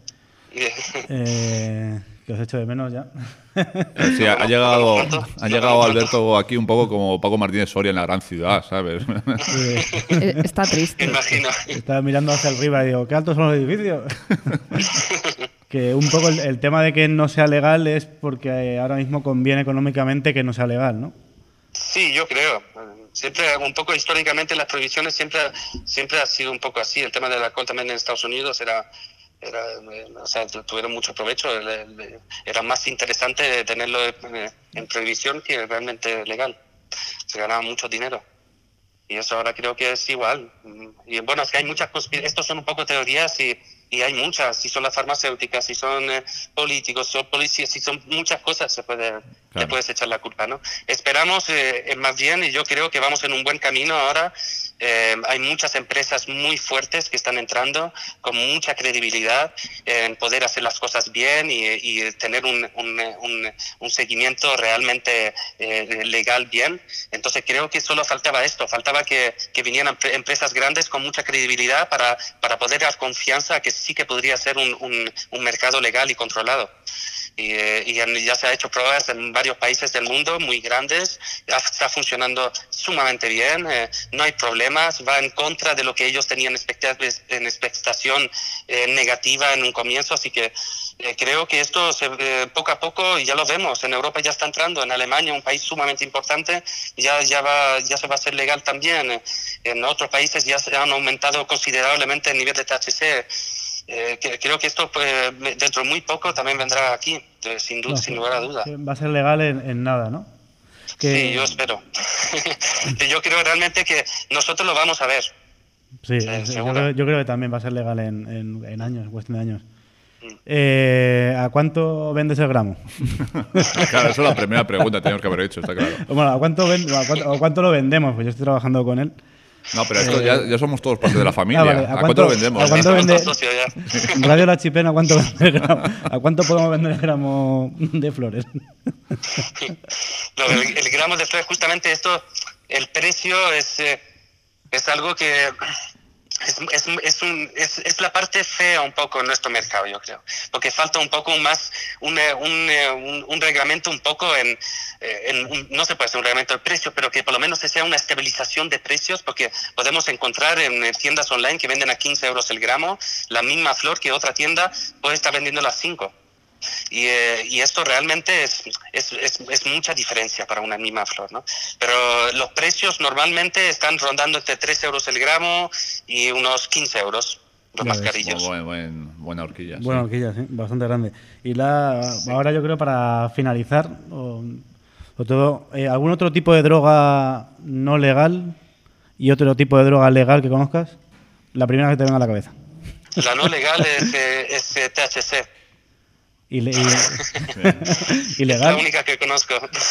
eh, que os echo de menos ya. Sí, ha, ha llegado, ha llegado Alberto aquí un poco como Paco Martínez Soria en la gran ciudad, ¿sabes? Sí. Está triste. Imagino. Estaba mirando hacia arriba y digo, ¿qué altos son los edificios? Que un poco el, el tema de que no sea legal es porque ahora mismo conviene económicamente que no sea legal, ¿no? Sí, yo creo. Siempre, un poco históricamente, las prohibiciones siempre, siempre ha sido un poco así. El tema del alcohol también en Estados Unidos era... Era, o sea, tuvieron mucho provecho. Era más interesante tenerlo en prohibición que realmente legal. Se ganaba mucho dinero. Y eso ahora creo que es igual. Y bueno, es que hay muchas conspiraciones. Estos son un poco teorías y, y hay muchas. Si son las farmacéuticas, si son eh, políticos, son policías, si son muchas cosas, se puede, claro. le puedes echar la culpa, ¿no? Esperamos eh, más bien, y yo creo que vamos en un buen camino ahora. Eh, hay muchas empresas muy fuertes que están entrando con mucha credibilidad en poder hacer las cosas bien y, y tener un, un, un, un seguimiento realmente eh, legal bien. Entonces creo que solo faltaba esto, faltaba que, que vinieran empresas grandes con mucha credibilidad para, para poder dar confianza a que sí que podría ser un, un, un mercado legal y controlado. Y, y ya se ha hecho pruebas en varios países del mundo muy grandes, está funcionando sumamente bien, eh, no hay problemas, va en contra de lo que ellos tenían en expectación eh, negativa en un comienzo, así que eh, creo que esto se, eh, poco a poco ya lo vemos, en Europa ya está entrando, en Alemania, un país sumamente importante, ya, ya, va, ya se va a hacer legal también, en otros países ya se han aumentado considerablemente el nivel de T H C. eh, que, creo que esto pues, dentro de muy poco también vendrá aquí, eh, sin, duda, no, sin lugar a duda. Va a ser legal en, en nada, ¿no? Que... Sí, yo espero. Yo creo realmente que nosotros lo vamos a ver. Sí, eh, yo, creo, yo creo que también va a ser legal en, en, en años, cuestión de años. Eh, ¿A cuánto vendes el gramo? Claro, esa es la primera pregunta que tenemos que haber hecho, está claro. Bueno, ¿a cuánto, ven, a cuánto, a cuánto lo vendemos? Pues yo estoy trabajando con él. No, pero esto eh, ya, ya somos todos parte de la familia. Ah, vale. ¿A, ¿A cuánto, cuánto lo vendemos? ¿A cuánto vende Radio La Chipén? ¿A cuánto vende el gramo? ¿A cuánto podemos vender el gramo de flores? No, el, el gramo de flores, justamente esto, el precio es, eh, es algo que... Es, es, es, un, es, es la parte fea un poco en nuestro mercado, yo creo, porque falta un poco más un, un, un, un reglamento un poco en, en un, no se puede hacer un reglamento del precio, pero que por lo menos sea una estabilización de precios, porque podemos encontrar en tiendas online que venden a quince euros el gramo la misma flor que otra tienda puede estar vendiendo a cinco. Y, eh, y esto realmente es, es, es, es mucha diferencia para una misma flor, ¿no? Pero los precios normalmente están rondando entre tres euros el gramo y unos quince euros los ya mascarillos. Buen, buen, buena horquilla. Buena sí. horquilla, sí, bastante grande. Y la sí. Ahora yo creo para finalizar, o, o todo, eh, ¿algún otro tipo de droga no legal y otro tipo de droga legal que conozcas? La primera que te venga a la cabeza. La no legal es, eh, es eh, T H C. Y, le, y, y legal. Es la única que conozco.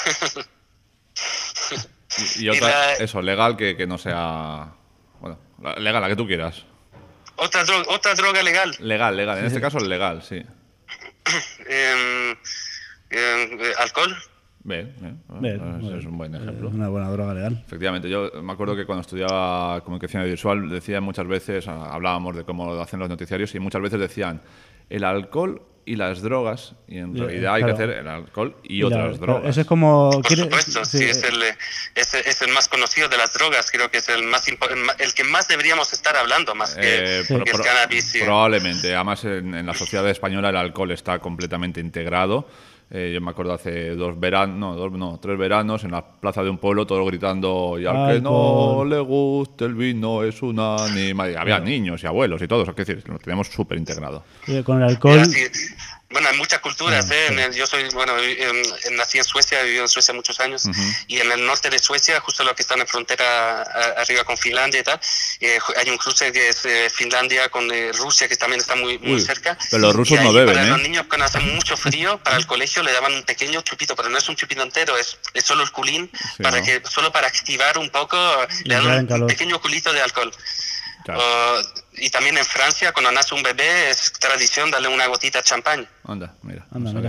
Y, y otra, y la, eso, legal que, que no sea... Bueno, legal, la que tú quieras. ¿Otra droga, otra droga legal? Legal, legal. En este caso, legal, sí. eh, eh, ¿Alcohol? Bien, bien. bien es, bueno, es un buen ejemplo. Una buena droga legal. Efectivamente, yo me acuerdo que cuando estudiaba comunicación audiovisual decían muchas veces, hablábamos de cómo lo hacen los noticiarios y muchas veces decían el alcohol y las drogas, y en realidad hay claro. que hacer el alcohol y, y otras la, drogas. Eso es como... Por supuesto, sí, sí es, el, es, es el más conocido de las drogas, creo que es el más el que más deberíamos estar hablando, más que, eh, pro, que el pro, cannabis. Sí. Probablemente, además en, en la sociedad española el alcohol está completamente integrado. Eh, yo me acuerdo hace dos veranos, no, dos, no, tres veranos, en la plaza de un pueblo, todos gritando, y al alcohol. Que no le guste el vino es un animal. Había niños y abuelos y todos, es decir, lo tenemos súper integrado. Y con el alcohol... Bueno, hay muchas culturas, ¿eh? Yo soy, bueno, nací en Suecia, he vivido en Suecia muchos años, uh-huh. y en el norte de Suecia, justo lo que está en la frontera a, arriba con Finlandia y tal, eh, hay un cruce que es eh, Finlandia con eh, Rusia, que también está muy, muy Uy, cerca. Pero los rusos no beben, para ¿eh? Los niños cuando hace mucho frío, para el colegio le daban un pequeño chupito, pero no es un chupito entero, es, es solo el culín, sí, para ¿no? que solo para activar un poco, le dan un, un pequeño culito de alcohol. Claro. Uh, y también en Francia, cuando nace un bebé, es tradición darle una gotita de champán. Anda, mira. Anda, no mira.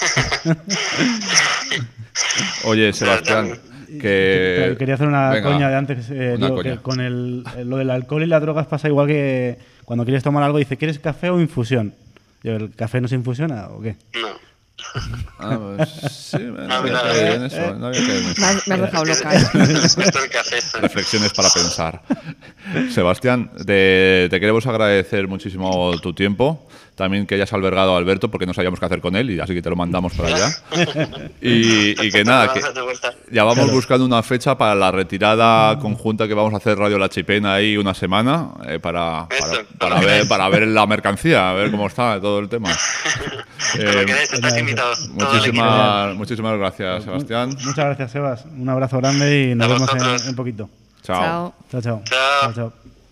Oye, Sebastián, que... Quería hacer una Venga, coña de antes. Eh, una digo, coña. Que con el, lo del alcohol y las drogas pasa igual que cuando quieres tomar algo, dice, ¿quieres café o infusión? ¿Y el café no se infusiona o qué? No. Ah, pues sí, no había caído en eso. No había caído en eso. Me has, me has dejado loca. Reflexiones para pensar. Sebastián, te, te queremos agradecer muchísimo tu tiempo. También que hayas albergado a Alberto, porque no sabíamos qué hacer con él, y así que te lo mandamos para allá. Y, y que nada, que ya vamos claro. buscando una fecha para la retirada conjunta que vamos a hacer Radio La Chipén ahí una semana, eh, para, para, para, ver, para ver la mercancía, a ver cómo está todo el tema. Eh, estás invitados. Muchísimas, muchísimas gracias, Sebastián. Muchas gracias, Sebas. Un abrazo grande y nos vemos en, en poquito. Chao. Chao, chao. Chao. chao, chao.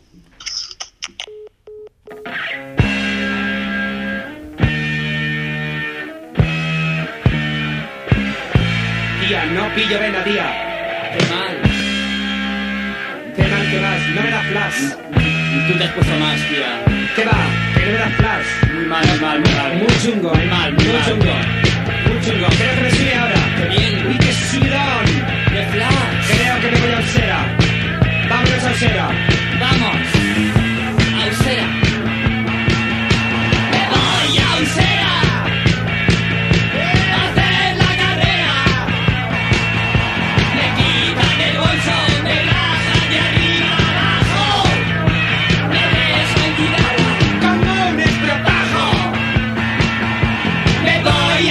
Tía, no pillo vena, tía. Qué mal. Qué mal que vas. No me das flash. Tú te has puesto más, tía. ¿Qué va? Que no me das flash. Muy mal, muy mal, muy mal. Muy chungo. Muy mal, muy, muy mal. chungo. Muy chungo. Creo que me sube ahora. Qué bien. Uy, qué subidón. De flash. Creo que me voy a Usera. Vámonos a Usera. Vamos. A Usera. Me voy a Usera. Voy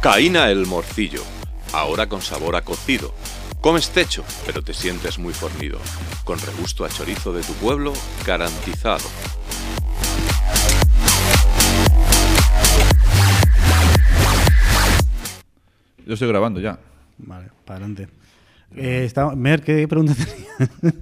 Jaina el morcillo, ahora con sabor a cocido. Comes techo, pero te sientes muy fornido. Con regusto a chorizo de tu pueblo, garantizado. Yo estoy grabando ya. Vale, para adelante. Eh, está- Mer, ¿qué pregunta tenía?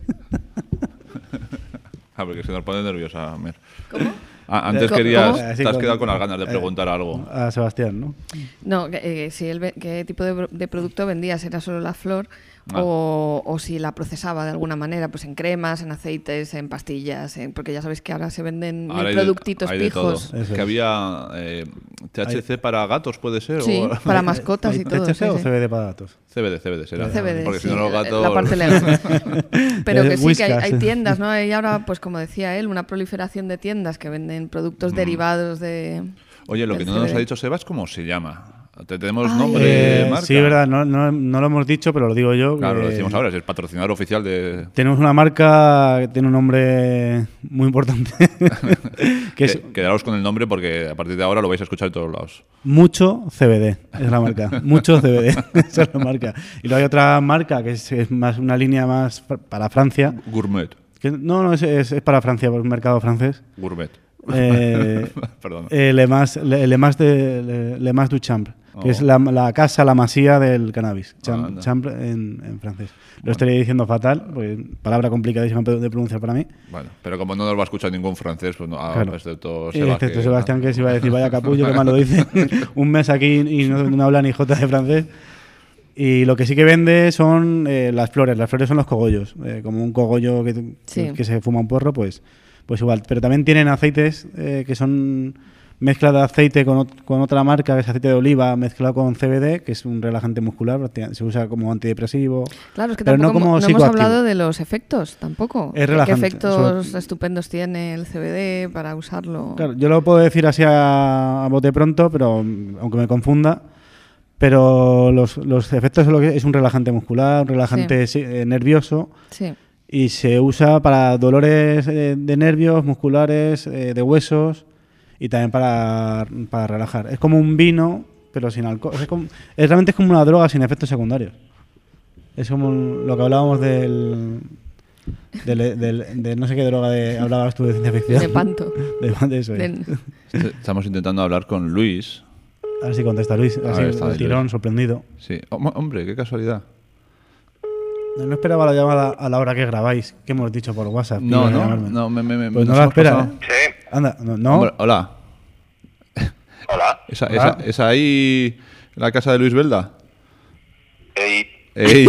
Ah, porque se nos pone nerviosa, Mer. ¿Cómo? Ah, antes ¿Cómo? querías, ¿Cómo? te has quedado con las ganas de preguntar algo. A Sebastián, ¿no? No, que, eh, si él ve- qué tipo de, pro- de producto vendía, si era solo la flor Ah. o, o si la procesaba de alguna manera, pues en cremas, en aceites, en pastillas, en- porque ya sabéis que ahora se venden Ahora mil hay de- productitos hay de todo. pijos. Eso Que es. había eh, T H C para gatos, ¿puede ser? Sí, O- para mascotas y ¿T todo. H C sí, o sí. C B D para datos? C B D, C B D será. C B D, Porque sí, si no los la- gatos... la parte legal. Pero Eh, que sí, que hay, Whiskas. hay tiendas, ¿no? Hay ahora, pues como decía él, una proliferación de tiendas que venden productos derivados de... Oye, lo del que no nos C B D. ha dicho Sebas, ¿cómo se llama? ¿Te tenemos Ay. nombre de Eh, marca? sí, verdad, no, no, no lo hemos dicho, pero lo digo yo. Claro, que lo decimos ahora, es el patrocinador oficial de... Tenemos una marca que tiene un nombre muy importante, que es Que- Quedaros con el nombre porque a partir de ahora lo vais a escuchar en todos lados. Mucho C B D, es la marca. Mucho C B D, esa es la marca. Y luego hay otra marca que es, es más una línea más fr- para Francia. Gourmet. Que, no, no, es, es, es para Francia, por el mercado francés. Gourmet. Eh, Perdón. eh, Le Mas, Le, Le Mas de, Le, Le Mas du Champ, que Oh. es la, la casa, la masía del cannabis. Ah, Champ, anda. champ en, en francés. Lo estaría diciendo fatal, porque palabra complicadísima de pronunciar para mí. Bueno, pero como no nos va a escuchar ningún francés, pues no, ah, Claro. excepto Eh, Sebas. excepto que- Sebastián, que se iba a decir, vaya capullo, que mal lo dice. Un mes aquí y no, no habla ni jota de francés. Y lo que sí que vende son eh, las flores. Las flores son los cogollos. Eh, como un cogollo que, que- Sí. que se fuma un porro, pues, pues igual. Pero también tienen aceites eh, que son mezcla de aceite con, ot- con otra marca, que es aceite de oliva, mezclado con C B D, que es un relajante muscular. prácticamente Se usa como antidepresivo. Claro, es que pero no tampoco como no hemos psicoactivo. hablado de los efectos, tampoco. Es ¿Qué- relajante, ¿Qué efectos sobre- estupendos tiene el C B D para usarlo? Claro, yo lo puedo decir así a, a bote pronto, pero mm, aunque me confunda, pero los, los efectos es, lo que es un relajante muscular, un relajante sí, eh, nervioso, Sí. y se usa para dolores eh, de nervios, musculares, eh, de huesos, y también para, para relajar. Es como un vino, pero sin alcohol. Es, como- es- realmente es como una droga sin efectos secundarios. Es como un- lo que hablábamos del... del- del- de no sé qué droga de, hablabas tú de ciencia ficción. De panto. De, de eso, es. Del- Est- Estamos intentando hablar con Luis. A ver si contesta Luis, A así, ver, está el ahí, tirón, Luis. sorprendido. Sí. Hom- hombre, qué casualidad. No esperaba la llamada a la hora que grabáis, que hemos dicho por WhatsApp. que No, iban a no, llamarme. no, me, me, me- Pues no nos la hemos espera, pasado. ¿eh? Sí. Anda, no. no. Hombre, hola. Hola. ¿Esa, Hola. esa, esa ahí la casa de Luis Belda? Ey. Ey.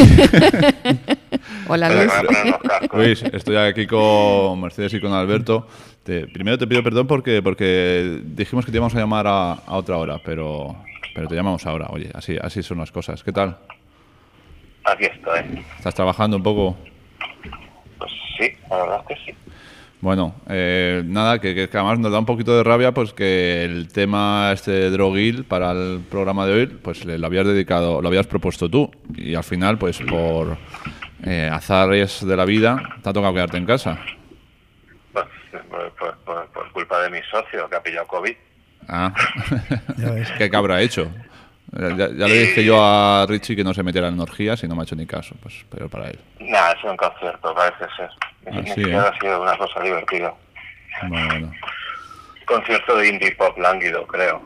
Hola, Espera, Luis. que voy a poner unos cascos. Luis, estoy aquí con Mercedes y con Alberto. Te- primero te pido perdón porque, porque dijimos que te íbamos a llamar a, a otra hora, pero, pero te llamamos ahora. Oye, así, así son las cosas. ¿Qué tal? Aquí estoy. ¿Estás trabajando un poco? Pues sí, la verdad es que sí. Bueno, eh, nada, que, que- que además nos da un poquito de rabia pues que el tema este droguil para el programa de hoy, pues le, lo habías dedicado, lo habías propuesto tú y al final, pues por eh, azares de la vida, te ha tocado quedarte en casa. Pues, por, por- por- por culpa de mi socio que ha pillado COVID. Ah, Ya ves. ¿qué habrá hecho? Eh, Ya, ya le dije yo a Richie que no se metiera en orgías y no me ha hecho ni caso, pues peor para él. Nada, es un concierto, parece ser. Ni, Ah, ni sí, siquiera ¿eh? ha sido una cosa divertida. Bueno, bueno. Concierto de indie pop lánguido, creo.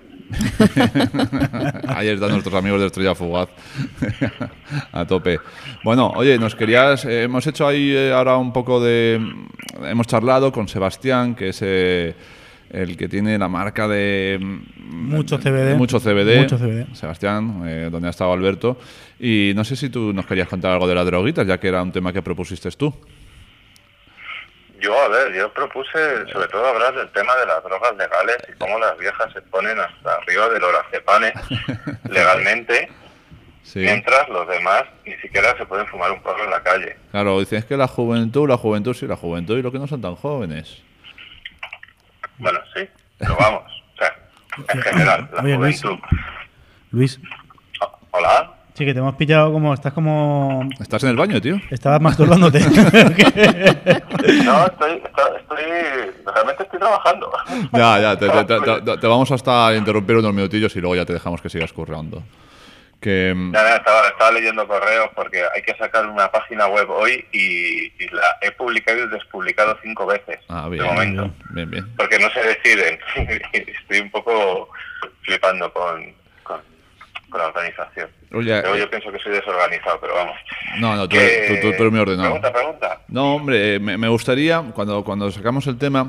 Ahí están nuestros amigos de Estrella Fugaz. A tope. Bueno, oye, nos querías... eh, hemos hecho ahí eh, ahora un poco de... Hemos charlado con Sebastián, que es eh, el que tiene la marca de... Mucho C B D. Mucho C B D. Mucho C B D. Sebastián, eh, donde ha estado Alberto. Y no sé si tú nos querías contar algo de las droguitas, ya que era un tema que propusiste tú. Yo, a ver, yo propuse sobre todo hablar del tema de las drogas legales y cómo las viejas se ponen hasta arriba del lorazepane legalmente, Sí. mientras los demás ni siquiera se pueden fumar un porro en la calle. Claro, dicen es que la juventud, la juventud, sí, la juventud y lo que no son tan jóvenes. Bueno, sí, pero vamos, o sea, en general, la Oye, Luis. juventud. Luis, Oh, Hola, Sí, que te hemos pillado como... Estás como... ¿Estás en el baño, tío? Estabas masturbándote. No, estoy, estoy, estoy... Realmente estoy trabajando. Ya, ya, te, te, te, te, te vamos hasta interrumpir unos minutillos y luego ya te dejamos que sigas currando. Que... Ya, ya, estaba, estaba leyendo correos porque hay que sacar una página web hoy y, y la he publicado y despublicado cinco veces. Ah, bien, de momento. Bien, bien. Porque no se deciden. Estoy un poco flipando con, con, con la organización. Oye, Luego yo pienso que soy desorganizado, pero vamos. No, no, tú, Que- tú, tú, tú eres muy ordenado. Pregunta, pregunta. No, hombre, eh, me, me gustaría, cuando, cuando sacamos el tema,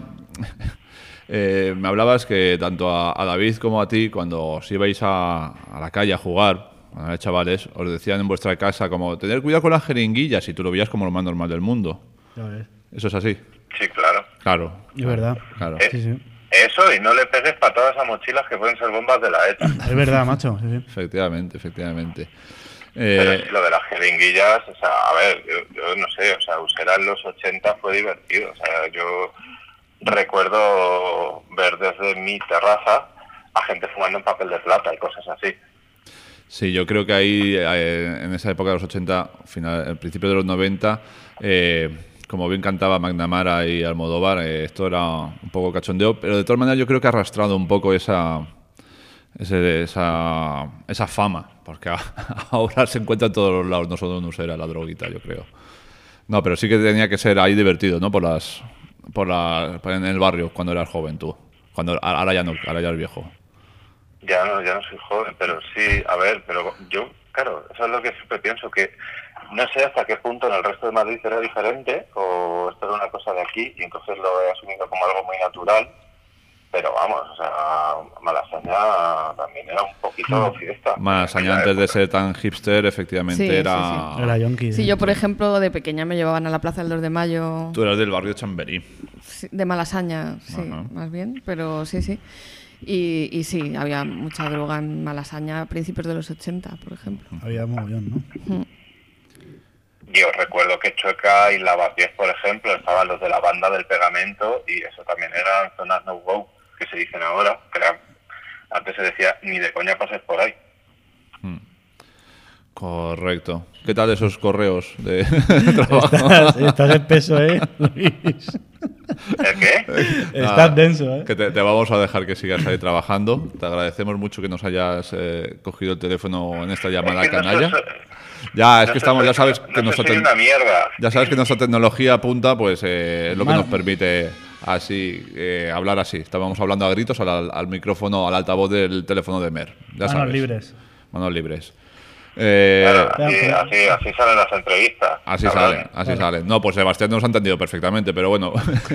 eh, me hablabas que tanto a, a David como a ti, cuando os ibais a, a la calle a jugar, cuando erais chavales, os decían en vuestra casa como tener cuidado con las jeringuillas y tú lo veías como lo más normal del mundo. Ya ves. ¿Eso es así? Sí, claro. Claro. Es verdad. Claro. Eh, Sí, sí. Eso, y no le pegues patadas a mochilas que pueden ser bombas de la ETA. Es verdad, macho. Sí, sí. Efectivamente, efectivamente. Pero Eh, sí, lo de las jeringuillas, o sea, a ver, yo, yo no sé, o sea, Usera en los ochenta fue divertido. O sea, yo recuerdo ver desde mi terraza a gente fumando en papel de plata y cosas así. Sí, yo creo que ahí, eh, en esa época de los ochenta, final, al principio de los noventa, eh, como bien cantaba McNamara y Almodóvar, eh, esto era un poco cachondeo, pero de todas maneras yo creo que ha arrastrado un poco esa, ese- esa, esa fama, porque a- ahora se encuentra en todos los lados, no solo en Usera, la droguita, yo creo. No, pero sí que tenía que ser ahí divertido, ¿no? Por las, por la, en el barrio, cuando eras joven tú. Cuando, ahora ya no, ahora ya eres viejo. Ya no, ya no soy joven, pero sí, a ver, pero yo, claro, eso es lo que siempre pienso, que no sé hasta qué punto en el resto de Madrid era diferente, o esto era una cosa de aquí, y entonces lo he asumido como algo muy natural, pero vamos, o sea, Malasaña también era un poquito fiesta. Malasaña, antes de ser tan hipster, efectivamente Sí, sí, era... Era yonki. Sí, yo, por ejemplo, de pequeña me llevaban a la Plaza del dos de Mayo, Tú eras del barrio Chamberí. sí, de Malasaña, sí, Ajá. más bien, pero sí, sí. Y, y sí, había mucha droga en Malasaña a principios de los ochenta, por ejemplo. Había mogollón, ¿no? Yo recuerdo que Chueca y Lavapiés, por ejemplo, estaban los de la banda del pegamento, y eso también eran zonas no-go, que se dicen ahora, que eran- antes se decía, ni de coña pases por ahí. Correcto. ¿Qué tal esos correos de trabajo? Estás, estás espeso, ¿eh, Luis? ¿El qué? Estás Nada, denso, ¿eh? Que te, te vamos a dejar que sigas ahí trabajando. Te agradecemos mucho que nos hayas eh, cogido el teléfono en esta llamada Es que no canalla. soy- Ya, es no que soy- estamos, ya sabes no que soy nuestra soy tec- una mierda. ya sabes que nuestra tecnología apunta, pues eh, es lo que Mal- nos permite así eh, hablar así. Estábamos hablando a gritos al, al micrófono, al altavoz del teléfono de Mer. Ya Manos sabes. libres. Manos libres. Eh, Claro, Ya, así, pero- así, así salen las entrevistas. Así cabrones. sale, así sale. No, pues Sebastián nos ha entendido perfectamente, pero bueno.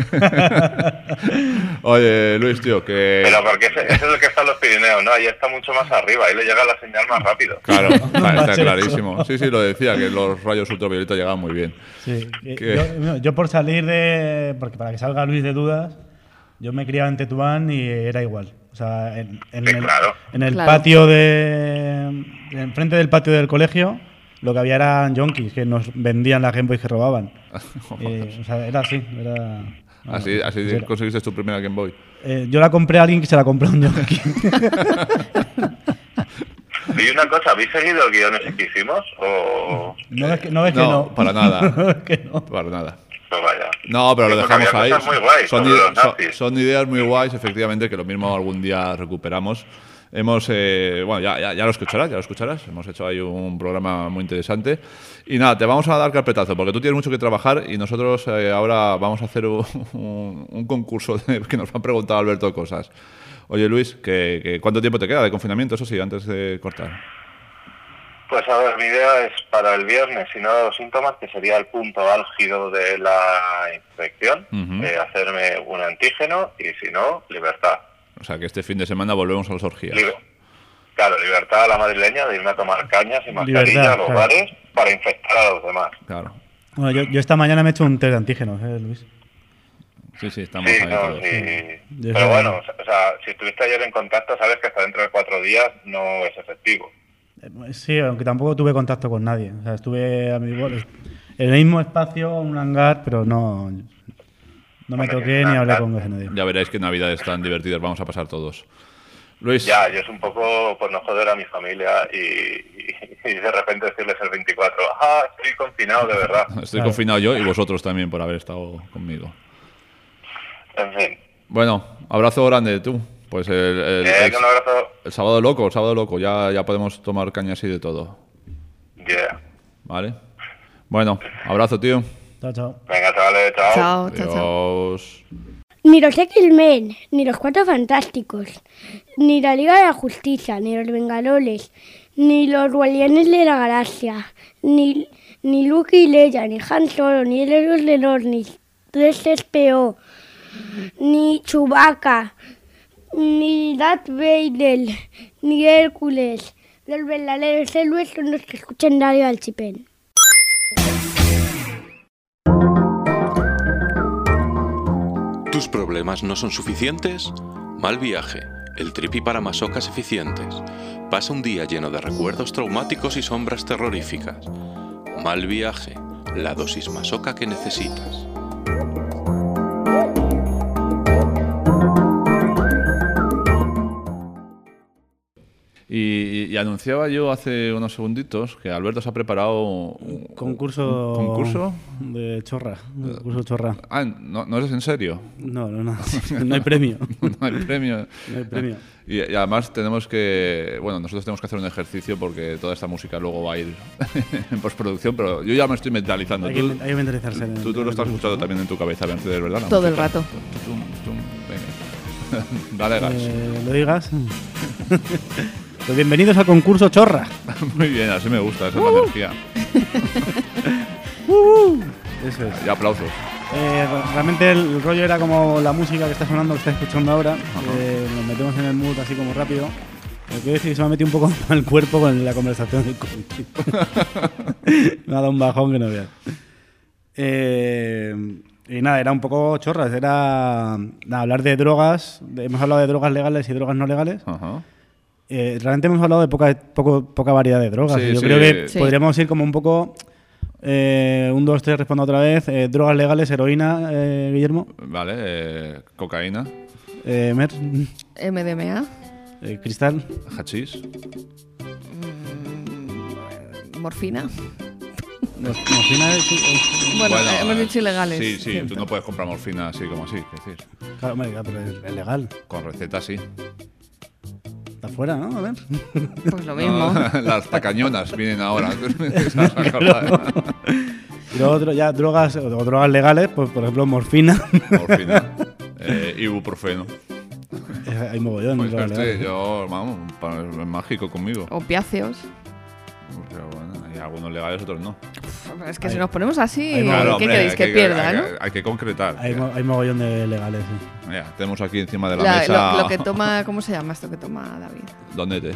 Oye, Luis, tío, que... Pero porque ese, ese es el que está en los Pirineos, ¿no? Ahí está mucho más arriba, ahí le llega la señal más rápido. Claro, está, está Macho, clarísimo. Sí, sí, lo decía, que los rayos ultravioleta llegaban muy bien. Sí. que ¿Qué? Yo, yo por salir de... Porque para que salga Luis de dudas, yo me criaba en Tetuán y era igual. O sea, en, en Sí, el, claro. en el Claro. patio de... Enfrente del patio del colegio, lo que había eran yonkis que nos vendían la Game Boy que robaban. Eh, o sea, era así. Era, Así, así era. conseguiste tu primera Game Boy. Eh, yo la compré a alguien que se la compró a un yonki. Y una cosa, ¿habéis seguido el guión ese que hicimos? O... No ves que no. Ves que No, no. para nada. No ves que no. Para nada. Pues vaya. No, pero lo Sí, porque dejamos había ahí. cosas muy guays Son, sobre ide- los son- nazis. son ideas muy guays, efectivamente, que lo mismo algún día recuperamos. Hemos, eh, bueno, ya, ya, ya lo escucharás, ya lo escucharás. Hemos hecho ahí un programa muy interesante. Y nada, te vamos a dar carpetazo, porque tú tienes mucho que trabajar y nosotros eh, ahora vamos a hacer un, un- un concurso de- que nos han preguntado Alberto cosas. Oye, Luis, que, que ¿cuánto tiempo te queda de confinamiento? Eso sí, antes de cortar. Pues a ver, mi idea es para el viernes, si no los síntomas, que sería el punto álgido de la infección, Ujú. eh, hacerme un antígeno y si no, libertad. O sea, que este fin de semana volvemos a las orgías. Liber- Claro, libertad a la madrileña de irme a tomar cañas y mascarilla Libertad, a los claro. bares para infectar a los demás. Claro. Bueno, yo, yo esta mañana me he hecho un test de antígenos, ¿eh, Luis? Sí, sí, estamos Sí, ahí no, todos. sí. Yo Pero sé. bueno, o sea, si estuviste ayer en contacto, sabes que hasta dentro de cuatro días no es efectivo. Eh, Sí, aunque tampoco tuve contacto con nadie. O sea, estuve a mi en el mismo espacio, un hangar, pero no, no me Hombre, toqué que ni un hablé hangar. con nadie. Ya veréis que navidades tan divertidas vamos a pasar todos. Luis. Ya, yo es un poco por no joder a mi familia y, y, y de repente decirles el veinticuatro, ah, estoy confinado de verdad. Estoy Claro. confinado yo y vosotros también por haber estado conmigo. En fin. Bueno, abrazo grande, tú. Pues el, el, Eh, el- un abrazo. el sábado loco, el sábado loco. Ya, ya podemos tomar cañas y de todo. Yeah. ¿Vale? Bueno, abrazo, tío. Chao, chao. Venga, chavales, chao. Chao, chao, chao. Adiós. Ni los X-Men, ni los Cuatro Fantásticos, ni la Liga de la Justicia, ni los Vengadores, ni los Guardianes de la Galaxia, ni, ni Luke y Leia, ni Han Solo, ni el héroe de los, ni tres C P O, ni Chewbacca, ni Darth Vader, ni Hércules. Los verdaderos héroes son los que escuchan Radio al Chipén. ¿Tus problemas no son suficientes? Mal viaje, el tripi para masocas eficientes. Pasa un día lleno de recuerdos traumáticos y sombras terroríficas. Mal viaje, la dosis masoca que necesitas. Y, y anunciaba yo hace unos segunditos que Alberto se ha preparado un Concurso. un concurso. De chorra. Un concurso chorra. Ah, ¿no, ¿no es en serio? No, no, no. No hay premio. No hay premio. No hay premio. Y, y además tenemos que... Bueno, nosotros tenemos que hacer un ejercicio porque toda esta música luego va a ir en postproducción, pero yo ya me estoy mentalizando. Hay que, Tú, hay que mentalizarse. en- tú, tú lo estás en- escuchando también en tu cabeza, Mercedes, ¿verdad? La Todo el música. rato. Tum, tum, venga. Dale gas. Eh, ¿Lo digas? Pues bienvenidos al concurso chorra. Muy bien, así me gusta, esa es la energía. Eso es. Y aplausos. Eh, realmente el rollo era como la música que está sonando, que está escuchando ahora. Eh, nos metemos en el mood así como rápido. Lo quiero decir que se me ha metido un poco al cuerpo con la conversación del COVID. Me ha dado un bajón que no veas. Eh, y nada, era un poco chorras. Era nada, hablar de drogas. de- hemos hablado de drogas legales y drogas no legales. Ajá. Eh, realmente hemos hablado de poca, poco, poca variedad de drogas. Sí, y yo sí. creo que Sí. podríamos ir como un poco... Eh, un, dos, tres, respondo otra vez. Eh, drogas legales, heroína, eh, Guillermo. Vale, eh, cocaína, Eh, Mer. M D M A, Eh, Cristal. hachís. morfina. Mor- morfina es- es- Bueno, Bueno, eh, hemos eh, dicho ilegales. Sí, sí, Cierto. tú no puedes comprar morfina así como así, es decir, Claro, hombre, claro, pero es, es legal. con receta sí. Está fuera, ¿no? A ver. Pues lo mismo. No, las tacañonas vienen ahora. Esas acordadas. Y luego otro, ya drogas o drogas legales, pues por ejemplo morfina. Morfina. Eh, ibuprofeno. Eh, Hay mogollón. de Pues drogas este, legales. yo, vamos, pa- es mágico conmigo. Opiáceos. Pero bueno, hay algunos legales, otros no. Es que Hay- si nos ponemos así, hay ¿qué Claro, hombre, queréis? hay Que pierda, hay ¿no? que- Hay que concretar. Hay, mo- hay mogollón de legales, sí. Mira, tenemos aquí encima de la, La- mesa lo, lo que toma, ¿cómo se llama esto que toma David? donetes.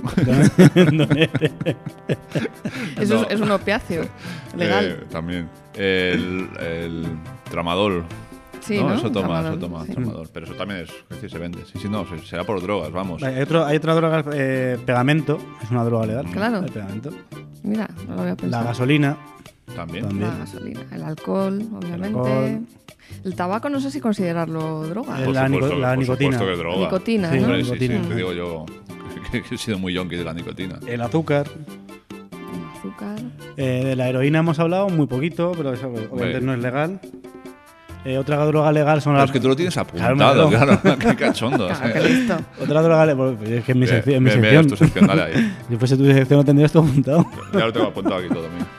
Eso No. es, es un opiáceo legal. Eh, también. El, el tramadol. Sí, ¿no? Eso toma, Tramadol, eso toma, sí. tramadol. Pero eso también es, es decir, se vende. Sí, sí, no, se- será por drogas, vamos. Hay, otro, hay otra droga, eh, pegamento, es una droga legal. Claro. El pegamento. Mira, no lo había La pensado. gasolina. También. También. La gasolina. El alcohol, obviamente. alcohol. El tabaco no sé si considerarlo droga. El- Por la supuesto, nico- la por nicotina. supuesto que droga. Nicotina, Sí, ¿no? Hombre, sí, sí, nicotina. te digo yo que, que he sido muy yonki de la nicotina. El azúcar. El azúcar. Eh, de la heroína hemos hablado muy poquito, pero eso obviamente Hombre. no es legal. Eh, otra droga legal son Pero las... es que tú lo tienes Claro, apuntado, me lo- claro. Qué cachondo. Claro, que listo. Otra droga legal... pues, es que es mi, Bien, sección, es mi bien, bien, sección. es tu sección, dale ahí. Si fuese tu sección no tendrías todo apuntado. Ya lo tengo apuntado aquí todo, mira.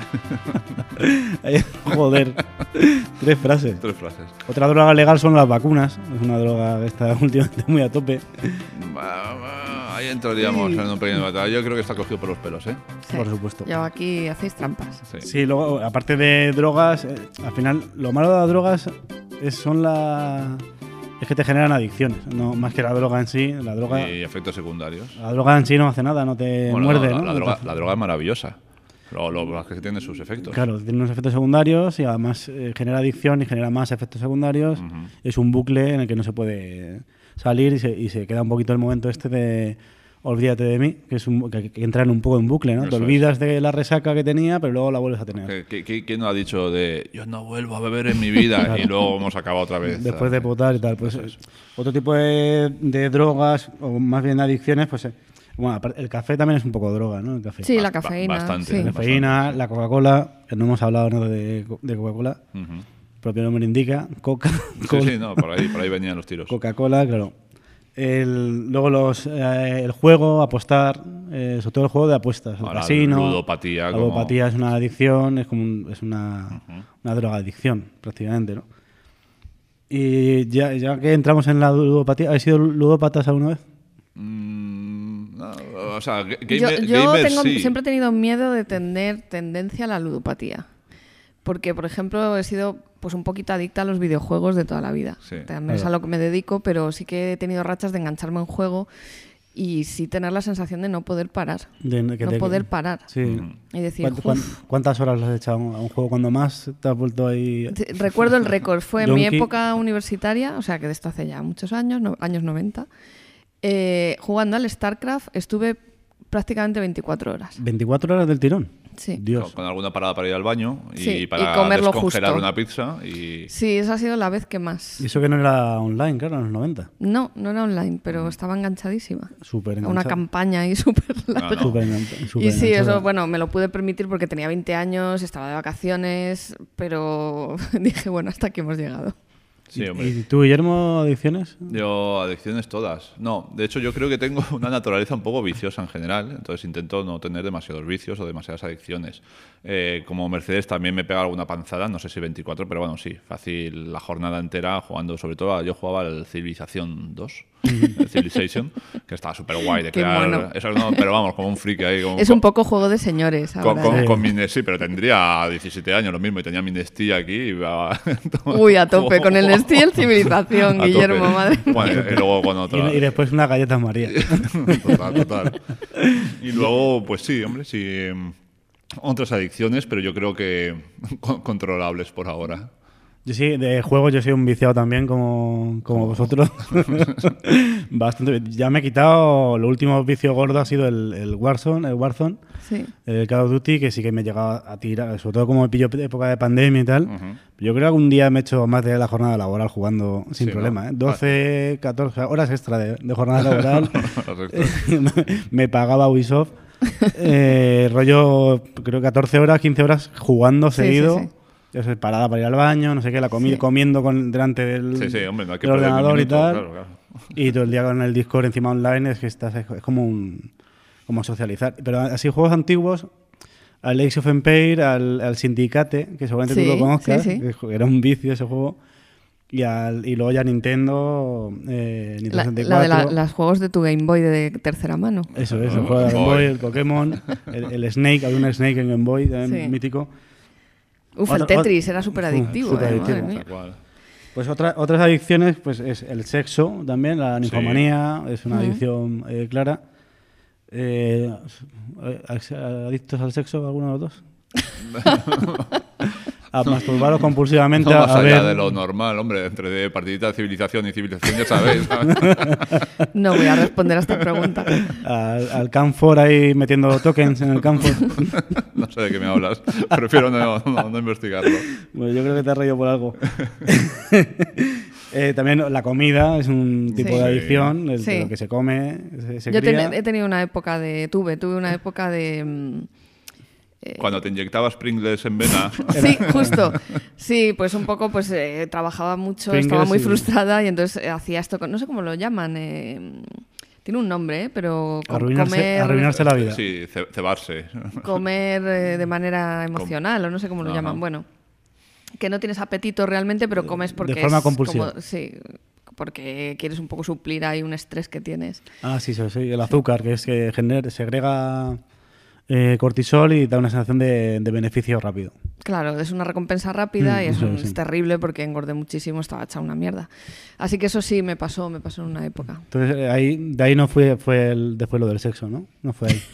Ahí- Joder. Tres frases. Tres frases. Otra droga legal son las vacunas. Es una droga que está últimamente muy a tope. Va, va, Ahí entraríamos en un pequeño debate. Yo creo que está cogido por los pelos, ¿eh? Sí. Por supuesto. Yo aquí hacéis trampas. Sí. Sí, luego, aparte de drogas, eh, al final, lo malo de las drogas es, son la... Es que te generan adicciones, no más que la droga en sí. La droga, Y efectos secundarios. la droga en sí no hace nada, no te Bueno, muerde, no, la, ¿no? la droga, la droga es maravillosa. Lo, lo, lo que que tiene sus efectos. Claro, tiene unos efectos secundarios y además eh, genera adicción y genera más efectos secundarios. Ujú. Es un bucle en el que no se puede salir y se, y se queda un poquito el momento este de Olvídate de mí, que es un, que, que entran un poco en bucle, ¿no? Eso Te olvidas de la resaca que tenía, pero luego la vuelves a tener. ¿Qué- qué- ¿Quién no ha dicho de yo no vuelvo a beber en mi vida? Claro. Y luego hemos acabado otra vez. Después de potar y tal. Pues otro tipo de, de drogas, o más bien adicciones, pues eh, bueno, aparte, el café también es un poco droga, ¿no? El café. Sí, la cafeína. bastante, sí. La cafeína, la Coca-Cola, que no hemos hablado ¿no? de, de Coca-Cola, Ujú. el propio nombre indica, Coca, Sí, Cola, sí, no, por ahí, por ahí venían los tiros. Coca-Cola, claro. El, luego los, eh, el juego, apostar, eh, sobre todo el juego de apuestas, el Ahora, casino. ludopatía, La como- ludopatía es una adicción, es como un- es una, una drogadicción prácticamente, ¿no? Y ya, ya que entramos en la ludopatía, ¿habéis sido ludópatas alguna vez? Mm, no, o sea, ga- Yo, gamer, yo gamer tengo, sí. siempre he tenido miedo de tener tendencia a la ludopatía. Porque, por ejemplo, he sido pues un poquito adicta a los videojuegos de toda la vida. Sí. También es a lo que me dedico, pero sí que he tenido rachas de engancharme a un juego y sí tener la sensación de no poder parar. De- que no te- poder parar. Sí. Y decir, ¿Cuánt- cuán- "Uf". ¿Cuántas horas le has echado a un juego? Cuando más te has vuelto ahí... Sí, recuerdo el récord, fue en mi Donkey. época universitaria, o sea que de esto hace ya muchos años, no- años noventa, eh, jugando al StarCraft estuve prácticamente veinticuatro horas. ¿veinticuatro horas del tirón? Sí. Dios. Con, con alguna parada para ir al baño y Sí, y para comerlo descongelar justo. una pizza. Y... Sí, esa ha sido la vez que más. Y eso que no era online, claro, en los noventa. No, no era online, pero estaba enganchadísima. Súper A una enganchado. campaña ahí súper larga. no. Súper engancha- súper Y sí, enganchada. eso, bueno, me lo pude permitir porque tenía veinte años, estaba de vacaciones, pero dije, bueno, hasta aquí hemos llegado. Sí, hombre. ¿Y tú, Guillermo, adicciones? Yo, adicciones todas. No, de hecho yo creo que tengo una naturaleza un poco viciosa en general, entonces intento no tener demasiados vicios o demasiadas adicciones. Eh, como Mercedes también me pega alguna panzada, no sé si veinticuatro, pero bueno, sí, fácil la jornada entera jugando, sobre todo yo jugaba al Civilización dos, el Civilization, que estaba súper guay de Qué crear... mono. Eso no, pero vamos, como un friki ahí. Como, Es un poco juego de señores Con, ahora. con, ¿eh? con mi Nest, sí, pero tendría diecisiete años lo mismo y tenía mi Nestí aquí. Y iba- Uy, a tope, con el Nestí y el Civilización, A Guillermo, tope. madre mía. Bueno, y luego con otra. Y, y después una galleta María. Total, total. Y luego, pues sí, hombre, sí. mm, Otras adicciones, pero yo creo que con- controlables por ahora. Yo sí, de juegos yo soy un viciado también, como, como vosotros. Bastante. Ya me he quitado, lo último vicio gordo ha sido el, el Warzone, el Warzone, Sí. el Call of Duty, que sí que me he llegado a tirar, sobre todo como me pilló época de pandemia y tal. Ujú. Yo creo que algún día me he hecho más de la jornada laboral jugando sin Sí, problema. ¿no? ¿eh? doce, catorce horas extra de, de jornada laboral. Las Me pagaba Ubisoft. Eh, rollo, creo que catorce horas, quince horas jugando Sí, seguido. sí, sí. Ya sé, parada para ir al baño, no sé qué, la comida, Sí. comiendo con, delante del, Sí, sí, hombre, no hay que del perder ordenador y minutos, tal. claro, claro. Y todo el día con el Discord encima online es que estás, es como un como socializar. Pero así juegos antiguos, al Age of Empires, al, al Syndicate, que seguramente Sí, tú lo conozcas, sí, sí. que era un vicio ese juego. Y, al, y luego ya Nintendo, eh, Nintendo La, sesenta y la de cuatro. la- los juegos de tu Game Boy de tercera mano. Eso es, el Ah, juego de Game Game Boy, Boy. el Pokémon, el, el Snake, había un Snake en Game Boy, también Sí. mítico. Uf, el Otra- Tetris ot- era súper Uf, adictivo, superadictivo. eh, madre mía. Tal cual. Pues otra, otras adicciones, pues es el sexo también, la ninfomanía, es una Ujú. adicción eh, clara. Eh, ¿Adictos al sexo alguno de los dos? A masturbaros compulsivamente, No a, más a allá ver... de lo normal, hombre, entre de partidita de civilización y civilización, ya sabéis. No voy a responder a esta pregunta. Al, al Canfor ahí metiendo tokens en el Canfor. No sé de qué me hablas. Prefiero no, no- no investigarlo. Bueno, yo creo que te has reído por algo. Eh, también la comida es un tipo Sí. de adicción, el, Sí. lo que se come, se, se Yo cría. ten- he tenido una época de... Tuve, tuve una época de... mm, Cuando te inyectabas Pringles en vena. Sí, justo. Sí, pues un poco, pues eh, trabajaba mucho, Pringles estaba muy y- frustrada y entonces eh, hacía esto, con- no sé cómo lo llaman, eh, tiene un nombre, eh, pero com- Arruinarse, comer, arruinarse la vida. Sí, ce- cebarse. comer eh, de manera emocional o no sé cómo lo Ajá. llaman. Bueno, que no tienes apetito realmente, pero comes porque forma es compulsiva. como- sí, porque quieres un poco suplir ahí un estrés que tienes. Ah, sí, sí, sí, el azúcar, que es que genera, segrega eh, cortisol y da una sensación de, de beneficio rápido. Claro, es una recompensa rápida Mm, y eso sí, es sí. terrible porque engordé muchísimo, estaba hecha una mierda. Así que eso sí me pasó, me pasó en una época. Entonces, eh, ahí, de ahí no fue, fue el, después lo del sexo, ¿no? No fue ahí.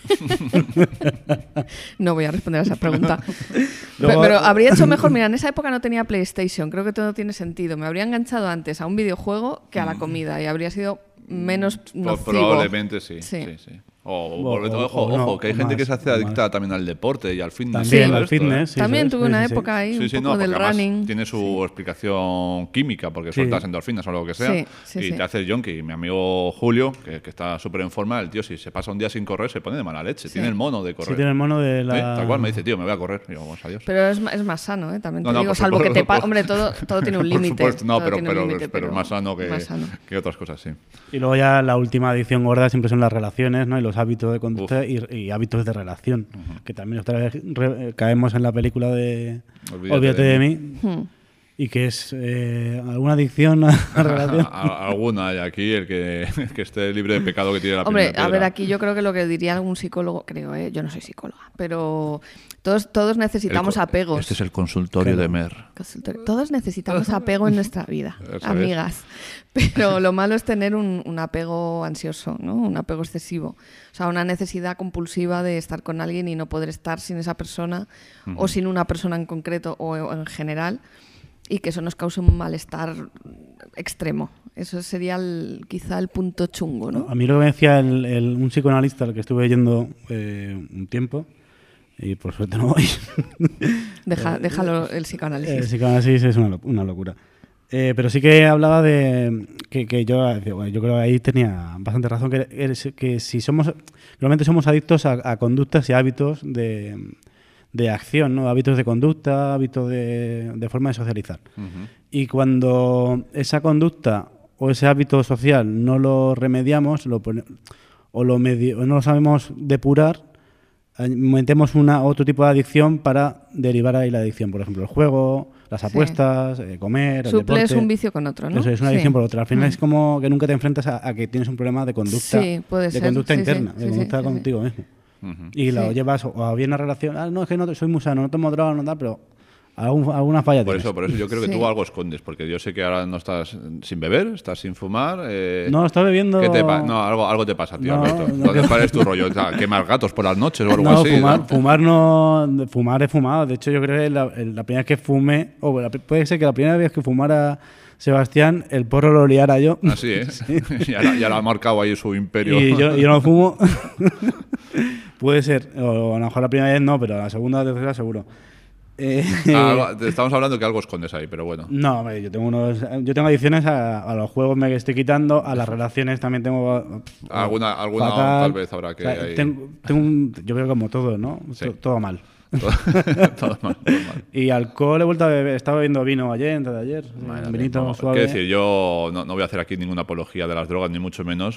No voy a responder a esa pregunta. Luego- pero, pero habría hecho mejor, mira, en esa época no tenía PlayStation, creo que todo tiene sentido. Me habría enganchado antes a un videojuego que a la comida y habría sido menos Pues nocivo. probablemente sí. Sí. sí, sí. O, O- o- o- ojo, o no, ojo, que hay o gente más, que se hace o adicta más. también al deporte y al fitness. También, todo al esto, ¿eh? fitness, sí, También ¿sabes? tuve Sí, una sí, sí. época ahí, Sí, un sí, poco no, del porque además running. tiene su explicación química, porque Sí. sueltas endorfinas o lo que sea, Sí, sí, y sí. te haces yonki. Mi amigo Julio, que, que está súper en forma, el tío, si se pasa un día sin correr, se pone de mala leche. Sí. Tiene el mono de correr. Sí, tiene el mono de la... Sí, tal cual me dice, tío, me voy a correr. Digo, vamos, adiós. Pero es, ma- es más sano, ¿eh? También te No, no, digo, por salvo que supuesto, te pa- por- Hombre, todo, todo tiene un Por límite. supuesto, no, todo pero, tiene un pero, límite, pero es más sano que, más sano. que otras cosas, sí. Y luego ya la última adicción gorda siempre son las relaciones, ¿no? Y los hábitos de conducta y, y hábitos de relación. Que también otra vez re- caemos en la película de Olvídate Olvídate, de de, mí. mí. Hmm. Y que es eh, alguna adicción a la relación. A- alguna hay aquí, el que, el que esté libre de pecado que tiene la Hombre, primera a ver, piedra. aquí yo creo que lo que diría algún psicólogo, creo, ¿eh? Yo no soy psicóloga, pero todos, todos necesitamos El co- apegos. Este es el consultorio de Mer. Consultorio. Todos necesitamos apego en nuestra vida, Eso es. amigas. Pero lo malo es tener un, un apego ansioso, ¿no? Un apego excesivo. O sea, una necesidad compulsiva de estar con alguien y no poder estar sin esa persona o sin una persona en concreto o en general, y que eso nos cause un malestar extremo. Eso sería el- quizá el punto chungo, ¿no? A mí lo que me decía el, el- un psicoanalista al que estuve yendo eh, un tiempo, y por suerte no voy. Deja, déjalo el psicoanálisis. El psicoanálisis es una, lo- una locura. Eh, pero sí que hablaba de que, que yo, bueno, yo creo que ahí tenía bastante razón, que, es- que si somos, realmente somos adictos a, a conductas y hábitos de, de acción, ¿no? Hábitos de conducta, hábitos de, de forma de socializar. Ujú. Y cuando esa conducta o ese hábito social no lo remediamos lo pone- o, lo medio, o no lo sabemos depurar, eh, metemos una, otro tipo de adicción para derivar ahí la adicción. Por ejemplo, el juego, las Sí. apuestas, eh, comer, el Suples deporte. un vicio con otro, ¿no? Eso es una Sí. adicción por otra. Al final Mm. es como que nunca te enfrentas a, a que tienes un problema de conducta, Sí, puede de ser. conducta Sí, sí, interna, sí, de sí, conducta sí, sí. contigo mismo. Ujú. Y lo Sí. llevas o a bien una relación, ah, no, es que no soy muy sano, no tomo droga, no tal, pero algún, alguna falla Por tienes. eso, por eso yo creo que Sí. tú algo escondes, porque yo sé que ahora no estás sin beber, estás sin fumar. eh, No, estaba bebiendo... ¿Qué te pa- no, algo, algo te pasa, tío, No, Alberto. no, Entonces, que- ¿cuál es tu rollo? O sea, ¿quemar gatos por las noches o algo No, así? fumar, ¿no? fumar no, fumar he fumado. De hecho, yo creo que la, la primera vez que fumé, o la- puede ser que la primera vez que fumara Sebastián, el porro lo liara yo. Así, ¿eh? ya, la- ya lo ha marcado ahí su imperio. Y yo, yo no fumo. Puede ser, o a lo mejor la primera vez no, pero la segunda o la tercera seguro. Eh, Ah, algo- te estamos hablando que algo escondes ahí, pero bueno. No, hombre, yo tengo unos, yo tengo adicciones a, a los juegos me estoy quitando, a las relaciones también tengo pff, Alguna, alguna fatal. tal vez habrá que. O sea, ahí- tengo, tengo un- yo creo como todo, ¿no? Sí. To- Todo mal. todo, todo mal, todo mal. Y alcohol he vuelto a beber, estaba bebiendo vino ayer, antes de ayer, Madre un mía, vinito vamos, suave. Quiero decir, yo no, no voy a hacer aquí ninguna apología de las drogas, ni mucho menos,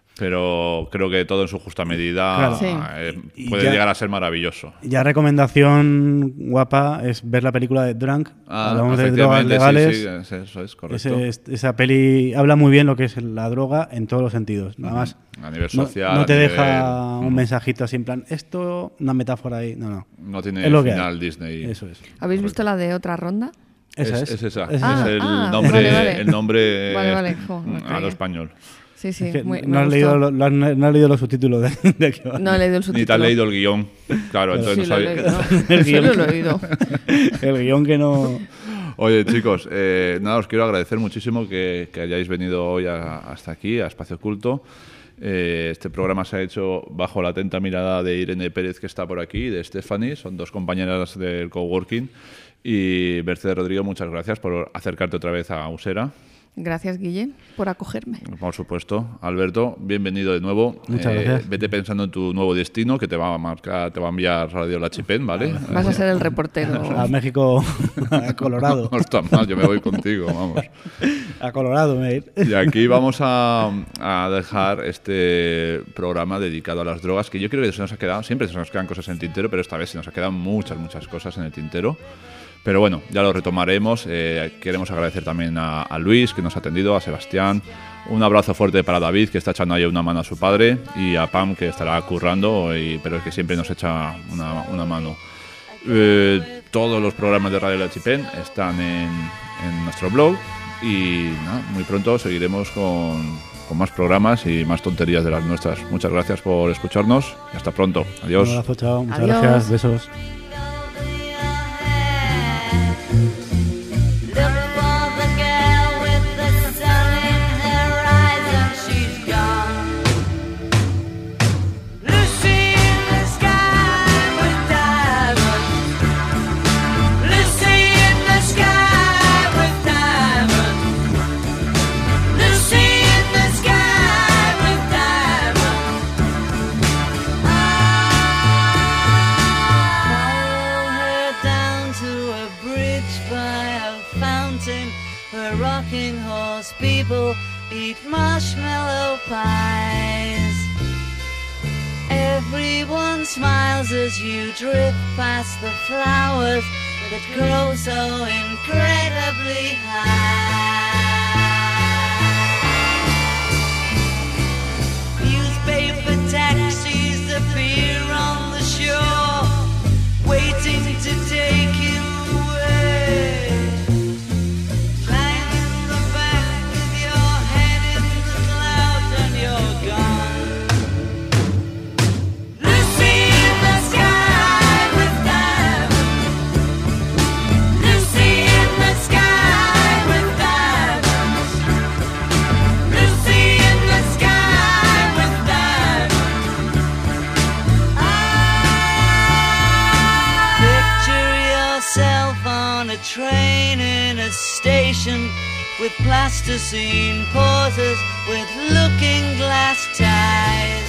pero creo que todo en su justa medida Claro. Sí. eh, Y- y puede ya- llegar a ser maravilloso. Ya recomendación guapa es ver la película de Drunk. Ah, Hablamos de drogas efectivamente, legales. sí, sí, es- eso es correcto. Ese- es- esa peli habla muy bien lo que es la droga en todos los sentidos. Nada más. A nivel No, social. no a te nivel- deja un Ujú. mensajito así en plan, esto, una metáfora ahí. No, no. No tiene Es lo que final hay. Disney. Eso es. ¿Habéis visto la de otra ronda? Esa es, es. es esa. Esa Es Ah, el ah, nombre, vale, vale. el nombre Vale, vale, jo, me a cagué. lo español. Sí, sí. Es que muy- no, me has gustó. leído, lo- lo has- no has leído los subtítulos de, de qué va. No he leído el Ni te subtítulo. has leído el guión. Claro, Sí, entonces lo no he sabía. leído. El Sí, guión lo que- he oído. El guión que no. Oye, chicos, eh, nada, os quiero agradecer muchísimo que, que hayáis venido hoy a- hasta aquí, a Espacio Oculto. Eh, este programa se ha hecho bajo la atenta mirada de Irene Pérez, que está por aquí, y de Stephanie, son dos compañeras del coworking. Y Mercedes Rodrigo, muchas gracias por acercarte otra vez a Usera. Gracias, Guille, por acogerme. Por supuesto. Alberto, bienvenido de nuevo. Muchas Eh, gracias. Vete pensando en tu nuevo destino, que te va a marcar, te va a enviar Radio La Chipén, ¿vale? Vas a ser el reportero. A México, a Colorado. No está mal, yo me voy contigo, vamos. A Colorado, me ir. Y aquí vamos a, a dejar este programa dedicado a las drogas, que yo creo que se nos ha quedado, siempre se nos quedan cosas en el tintero, pero esta vez se nos ha quedado muchas, muchas cosas en el tintero. Pero bueno, ya lo retomaremos. Eh, queremos agradecer también a, a Luis, que nos ha atendido, a Sebastián. Un abrazo fuerte para David, que está echando ahí una mano a su padre, y a Pam, que estará currando, y, pero que siempre nos echa una, una mano. Eh, todos los programas de Radio La Chipén están en, en nuestro blog, y nada, muy pronto seguiremos con, con más programas y más tonterías de las nuestras. Muchas gracias por escucharnos y hasta pronto. Adiós. Un abrazo, chao. Muchas Adiós. gracias. Besos. Look for the girl with the sun in her eyes, and she's down to a bridge by a fountain where rocking horse people eat marshmallow pies. Everyone smiles as you drift past the flowers that grow so incredibly high. Newspaper taxis appear on the shore, waiting to take you away. Climb in the back with your head in the clouds and you're gone. Lucy in the sky with diamonds. Lucy in the sky with diamonds. Lucy in the sky with diamonds. Picture yourself on a train in a station with plasticine pauses with looking glass ties.